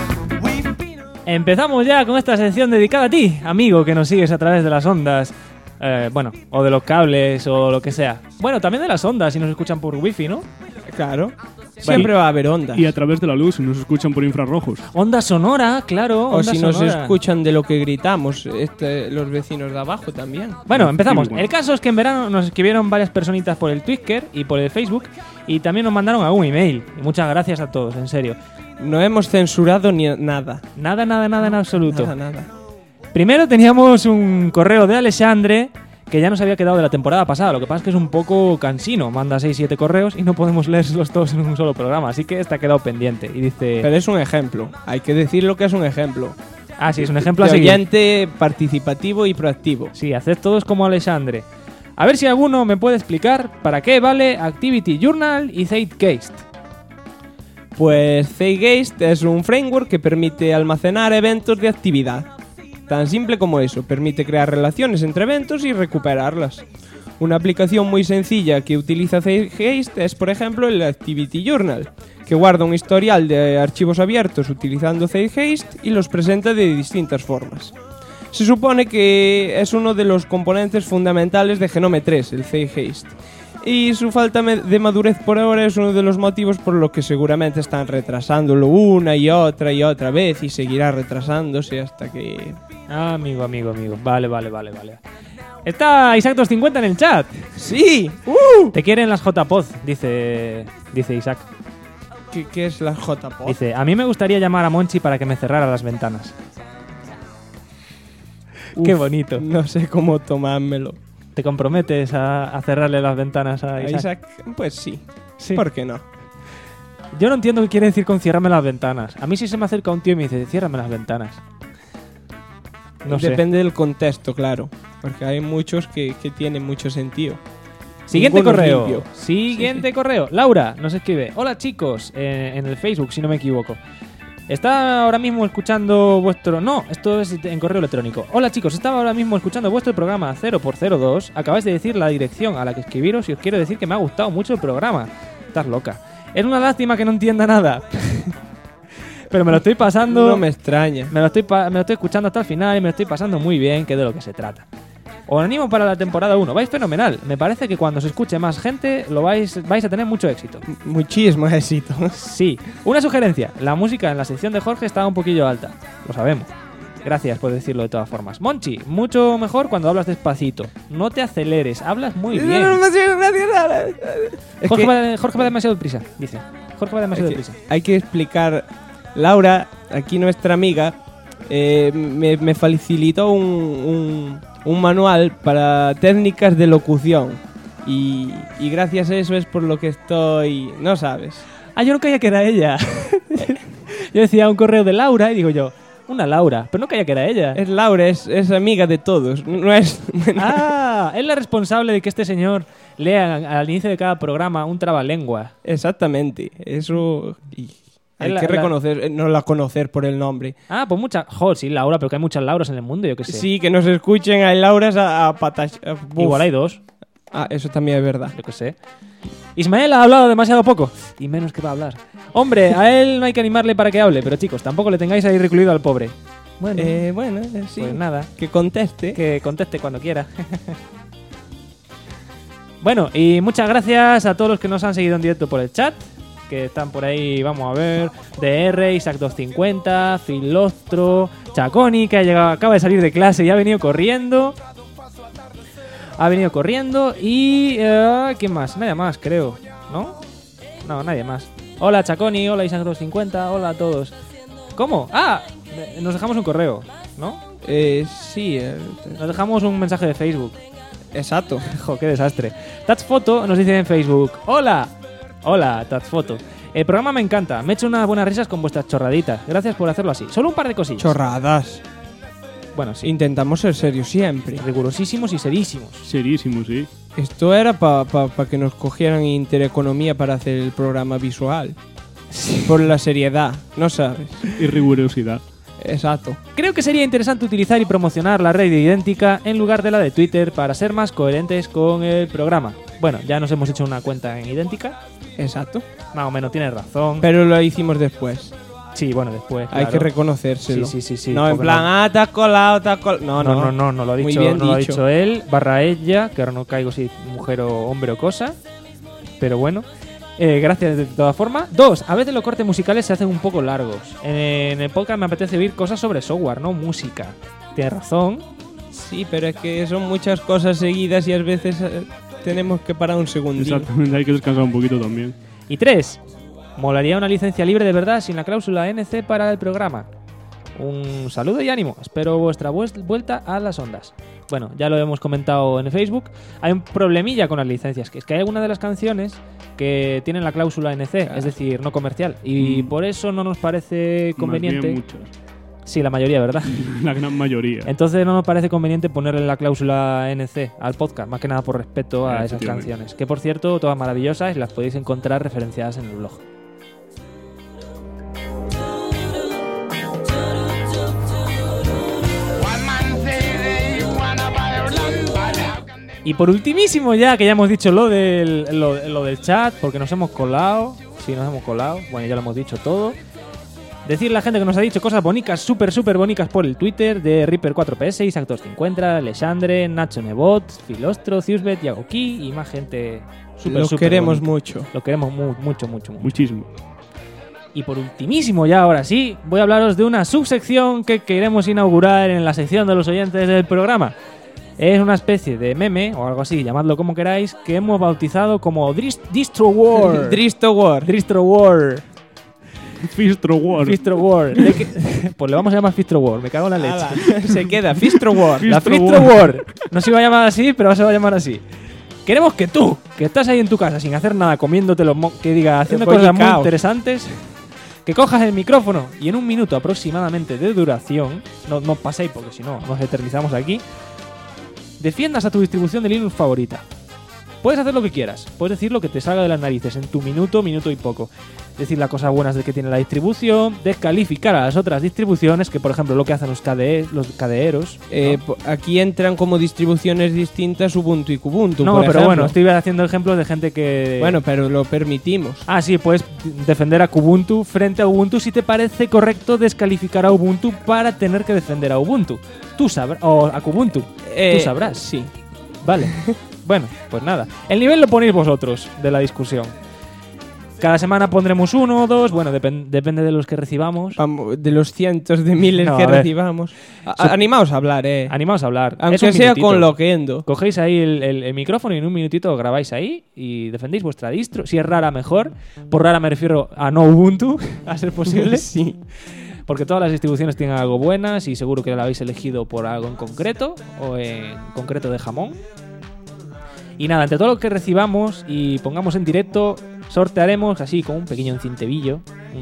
Empezamos ya con esta sección dedicada a ti, amigo que nos sigues a través de las ondas Bueno, o de los cables o lo que sea. Bueno, también de las ondas si nos escuchan por wifi, ¿no? Claro. Siempre va a haber ondas. Y a través de la luz, si nos escuchan por infrarrojos. Onda sonora, claro. O onda si nos sonora. escuchan de lo que gritamos, los vecinos de abajo también. Bueno, empezamos. Sí, bueno. El caso es que en verano nos escribieron varias personitas por el Twitter y por el Facebook y también nos mandaron algún email. Y muchas gracias a todos, en serio. No hemos censurado ni nada. Nada en absoluto. Nada. Primero teníamos un correo de Alexandre que ya nos había quedado de la temporada pasada. Lo que pasa es que es un poco cansino. Manda 6-7 correos y no podemos leerlos todos en un solo programa. Así que este ha quedado pendiente. Y dice... Pero es un ejemplo. Hay que decir lo que es un ejemplo. Ah, sí, es un ejemplo De a seguir. oyente participativo y proactivo. Sí, haced todos como Alexandre. A ver si alguno me puede explicar para qué vale Activity Journal y Zeitgeist. Pues Zeitgeist es un framework que permite almacenar eventos de actividad. Tan simple como eso, permite crear relaciones entre eventos y recuperarlas. Una aplicación muy sencilla que utiliza Zeitgeist es, por ejemplo, el Activity Journal, que guarda un historial de archivos abiertos utilizando Zeitgeist y los presenta de distintas formas. Se supone que es uno de los componentes fundamentales de Genome 3, el Zeitgeist. Y su falta de madurez por ahora es uno de los motivos por los que seguramente están retrasándolo una y otra vez y seguirá retrasándose hasta que... Ah, amigo. Vale. Está Isaac250 en el chat. ¡Sí! Te quieren las JPod, dice Isaac. ¿Qué es la JPod? Dice, a mí me gustaría llamar a Monchi para que me cerrara las ventanas. Qué bonito. No sé cómo tomármelo. ¿Te comprometes a cerrarle las ventanas a ¿A Isaac? Isaac? Pues sí. Sí. ¿Por qué no? Yo no entiendo qué quiere decir con ciérrame las ventanas. A mí si se me acerca un tío y me dice, ciérrame las ventanas. No sé. Depende del contexto, claro. Porque hay muchos que tienen mucho sentido. Siguiente Ninguno es correo. limpio. Siguiente correo. Laura nos escribe. Hola chicos, en el Facebook, si no me equivoco. Está ahora mismo escuchando vuestro... No, esto es en correo electrónico. Hola chicos, estaba ahora mismo escuchando vuestro programa 0x02. Acabáis de decir la dirección a la que escribiros y os quiero decir que me ha gustado mucho el programa. Estás loca. Es una lástima que no entienda nada. Pero me lo estoy pasando... No me extraña. Me lo estoy escuchando hasta el final y me lo estoy pasando muy bien, que es de lo que se trata. Os animo para la temporada 1. Vais fenomenal. Me parece que cuando se escuche más gente lo vais a tener mucho éxito. Muchísimo éxito. Sí. Una sugerencia. La música en la sección de Jorge estaba un poquillo alta. Lo sabemos. Gracias por decirlo de todas formas. Monchi, mucho mejor cuando hablas despacito. No te aceleres. Hablas muy bien. Es Jorge que va demasiado deprisa, dice. Jorge va demasiado deprisa. hay que explicar. Laura, aquí nuestra amiga, me facilitó un manual para técnicas de locución. Y gracias a eso es por lo que estoy... No sabes. Ah, yo no creía que era ella. Yo decía un correo de Laura y digo yo, una Laura, pero no creía que era ella. Es Laura, es amiga de todos. No es... Ah, es la responsable de que este señor lea al inicio de cada programa un trabalengua. Exactamente. Eso... Hay Es que reconocer, no la conocer por el nombre. Ah, pues muchas... Joder, sí, Laura, pero que hay muchas Lauras en el mundo, yo qué sé. Sí, que nos escuchen, hay Lauras a patas... Igual hay dos, Ah, eso también es verdad. yo qué sé. Ismael ha hablado demasiado poco. Y menos que va a hablar. Hombre, a él no hay que animarle para que hable, pero chicos, tampoco le tengáis ahí recluido al pobre. Bueno, Sí. pues nada. Que conteste. Que conteste cuando quiera. Bueno, y muchas gracias a todos los que nos han seguido en directo por el chat, que están por ahí, vamos a ver, DR, Isaac250, Filostro, Chaconi, que acaba de salir de clase y ha venido corriendo. Y... ¿quién más? Nadie más, creo. ¿No? No, nadie más. Hola Chaconi, hola Isaac250, hola a todos. ¿Cómo? Ah, nos dejamos un correo, ¿no? Sí. Nos dejamos un mensaje de Facebook. Exacto. Jo, qué desastre. Tatsfoto nos dice en Facebook: Hola, Tatsfoto. El programa me encanta. Me he hecho unas buenas risas con vuestras chorraditas. Gracias por hacerlo así. Solo un par de cosillas. Chorradas. Bueno, sí. Intentamos ser serios siempre. Rigurosísimos y serísimos. Serísimo, sí. Esto era para que nos cogieran Intereconomía para hacer el programa visual. Por la seriedad, no sabes. Y rigurosidad. Exacto. Creo que sería interesante utilizar y promocionar la red de Idéntica en lugar de la de Twitter para ser más coherentes con el programa. Bueno, ya nos hemos hecho una cuenta en Idéntica. Exacto. Más o menos tienes razón. Pero lo hicimos después. Sí, bueno, después. Hay claro. que reconocérselo. Sí. No, en porque plan, te has colado, te has colado. No, no lo ha Muy dicho, bien no lo ha dicho. dicho él, barra ella, que ahora no caigo si mujer o hombre o cosa. Pero bueno. Gracias de todas formas. 2. A veces los cortes musicales se hacen un poco largos. En el podcast me apetece oír cosas sobre software, no música. Tienes razón. Sí, pero es que son muchas cosas seguidas y a veces tenemos que parar un segundito. Exactamente, hay que descansar un poquito también. Y 3. Molaría una licencia libre de verdad sin la cláusula NC para el programa. Un saludo y ánimo. Espero vuestra vuelta a las ondas. Bueno, ya lo hemos comentado en Facebook. Hay un problemilla con las licencias, que es que hay algunas de las canciones que tienen la cláusula NC, es decir, no comercial. Y por eso no nos parece conveniente. Más bien muchas. Sí, la mayoría, ¿verdad? La gran mayoría. Entonces no nos parece conveniente ponerle la cláusula NC al podcast, más que nada por respeto a esas Efectivamente. canciones. Que por cierto, todas maravillosas y las podéis encontrar referenciadas en el blog. Y por ultimísimo ya, que ya hemos dicho lo del chat, porque nos hemos colado. Sí, nos hemos colado. Bueno, ya lo hemos dicho todo. Decir a la gente que nos ha dicho cosas bonitas, súper bonicas por el Twitter de Reaper4PS, Isaac250, Alexandre, Nacho Nebot, Filostro, Ciusbet, Yagoki y más gente súper Los queremos bonita. mucho. Lo queremos mucho. Muchísimo. Y por ultimísimo ya, ahora sí, voy a hablaros de una subsección que queremos inaugurar en la sección de los oyentes del programa. Es una especie de meme, o algo así, llamadlo como queráis, que hemos bautizado como Distro War. Dristo War. Distro War. Fistro War. Fistro War. Pues le vamos a llamar Fistro War, me cago en la leche. Ala, se queda Fistro War. La Fistro War. No se iba a llamar así, pero se va a llamar así. Queremos que tú, que estás ahí en tu casa sin hacer nada, comiéndote los que diga, haciendo El cosas muy bollicao. interesantes, que cojas el micrófono y en un minuto aproximadamente de duración, no os paséis porque si no nos eternizamos aquí, defiendas a tu distribución de Linux favorita. Puedes hacer lo que quieras, puedes decir lo que te salga de las narices en tu minuto y poco. Decir las cosas buenas de que tiene la distribución, descalificar a las otras distribuciones, que por ejemplo lo que hacen los KDEros. Aquí entran como distribuciones distintas Ubuntu y Kubuntu. No, por pero ejemplo. bueno, estoy haciendo ejemplos de gente que... Bueno, pero lo permitimos. Ah, sí, puedes defender a Kubuntu frente a Ubuntu si te parece correcto descalificar a Ubuntu para tener que defender a Ubuntu. Tú sabrás, o a Kubuntu. Tú sabrás. Sí. Vale. Bueno, pues nada. El nivel lo ponéis vosotros de la discusión. Cada semana pondremos uno o dos, bueno, depende de los que recibamos. Vamos, de los cientos de miles No, que a ver. recibamos. Animaos a hablar, Animaos a hablar. Es Aunque un sea minutito. con Loquendo. Cogéis ahí el micrófono y en un minutito grabáis ahí y defendéis vuestra distro. Si es rara, mejor. Por rara me refiero a no Ubuntu, a ser posible. Sí. Porque todas las distribuciones tienen algo buenas y seguro que la habéis elegido por algo en concreto o en concreto de jamón. Y nada, entre todo lo que recibamos y pongamos en directo, sortearemos así con un pequeño encintevillo,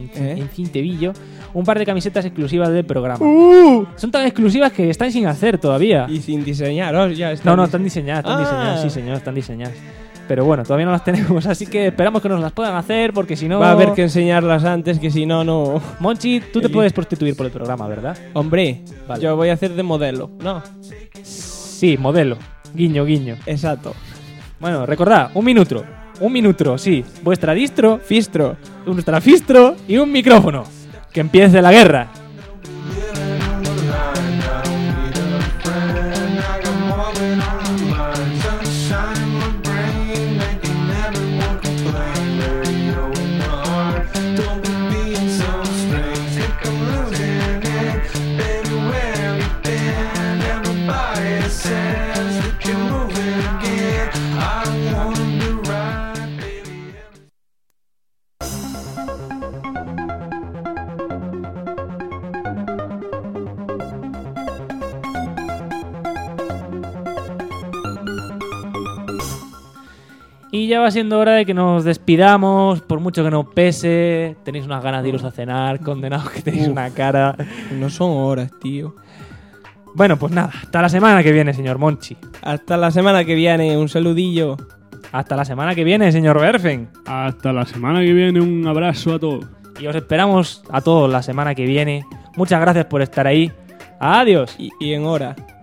un par de camisetas exclusivas del programa. Son tan exclusivas que están sin hacer todavía. Y sin diseñar, ya No, están diseñadas, sí señor, están diseñadas. Pero bueno, todavía no las tenemos, así que esperamos que nos las puedan hacer porque si no... Va a haber que enseñarlas antes, que si no, no... Monchi, tú te puedes prostituir por el programa, ¿verdad? Hombre, Vale. yo voy a hacer de modelo, ¿no? Sí, modelo. Guiño, guiño. Exacto. Bueno, recordad, un minuto, sí. Vuestra distro, Fistro. nuestra fistro y un micrófono. Que empiece la guerra. Y ya va siendo hora de que nos despidamos, por mucho que nos pese. Tenéis unas ganas de iros a cenar, condenados que tenéis una cara. No son horas, tío. Bueno, pues nada, hasta la semana que viene, señor Monchi. Hasta la semana que viene, un saludillo. Hasta la semana que viene, señor Berfen. Hasta la semana que viene, un abrazo a todos. Y os esperamos a todos la semana que viene. Muchas gracias por estar ahí. Adiós. Y en hora.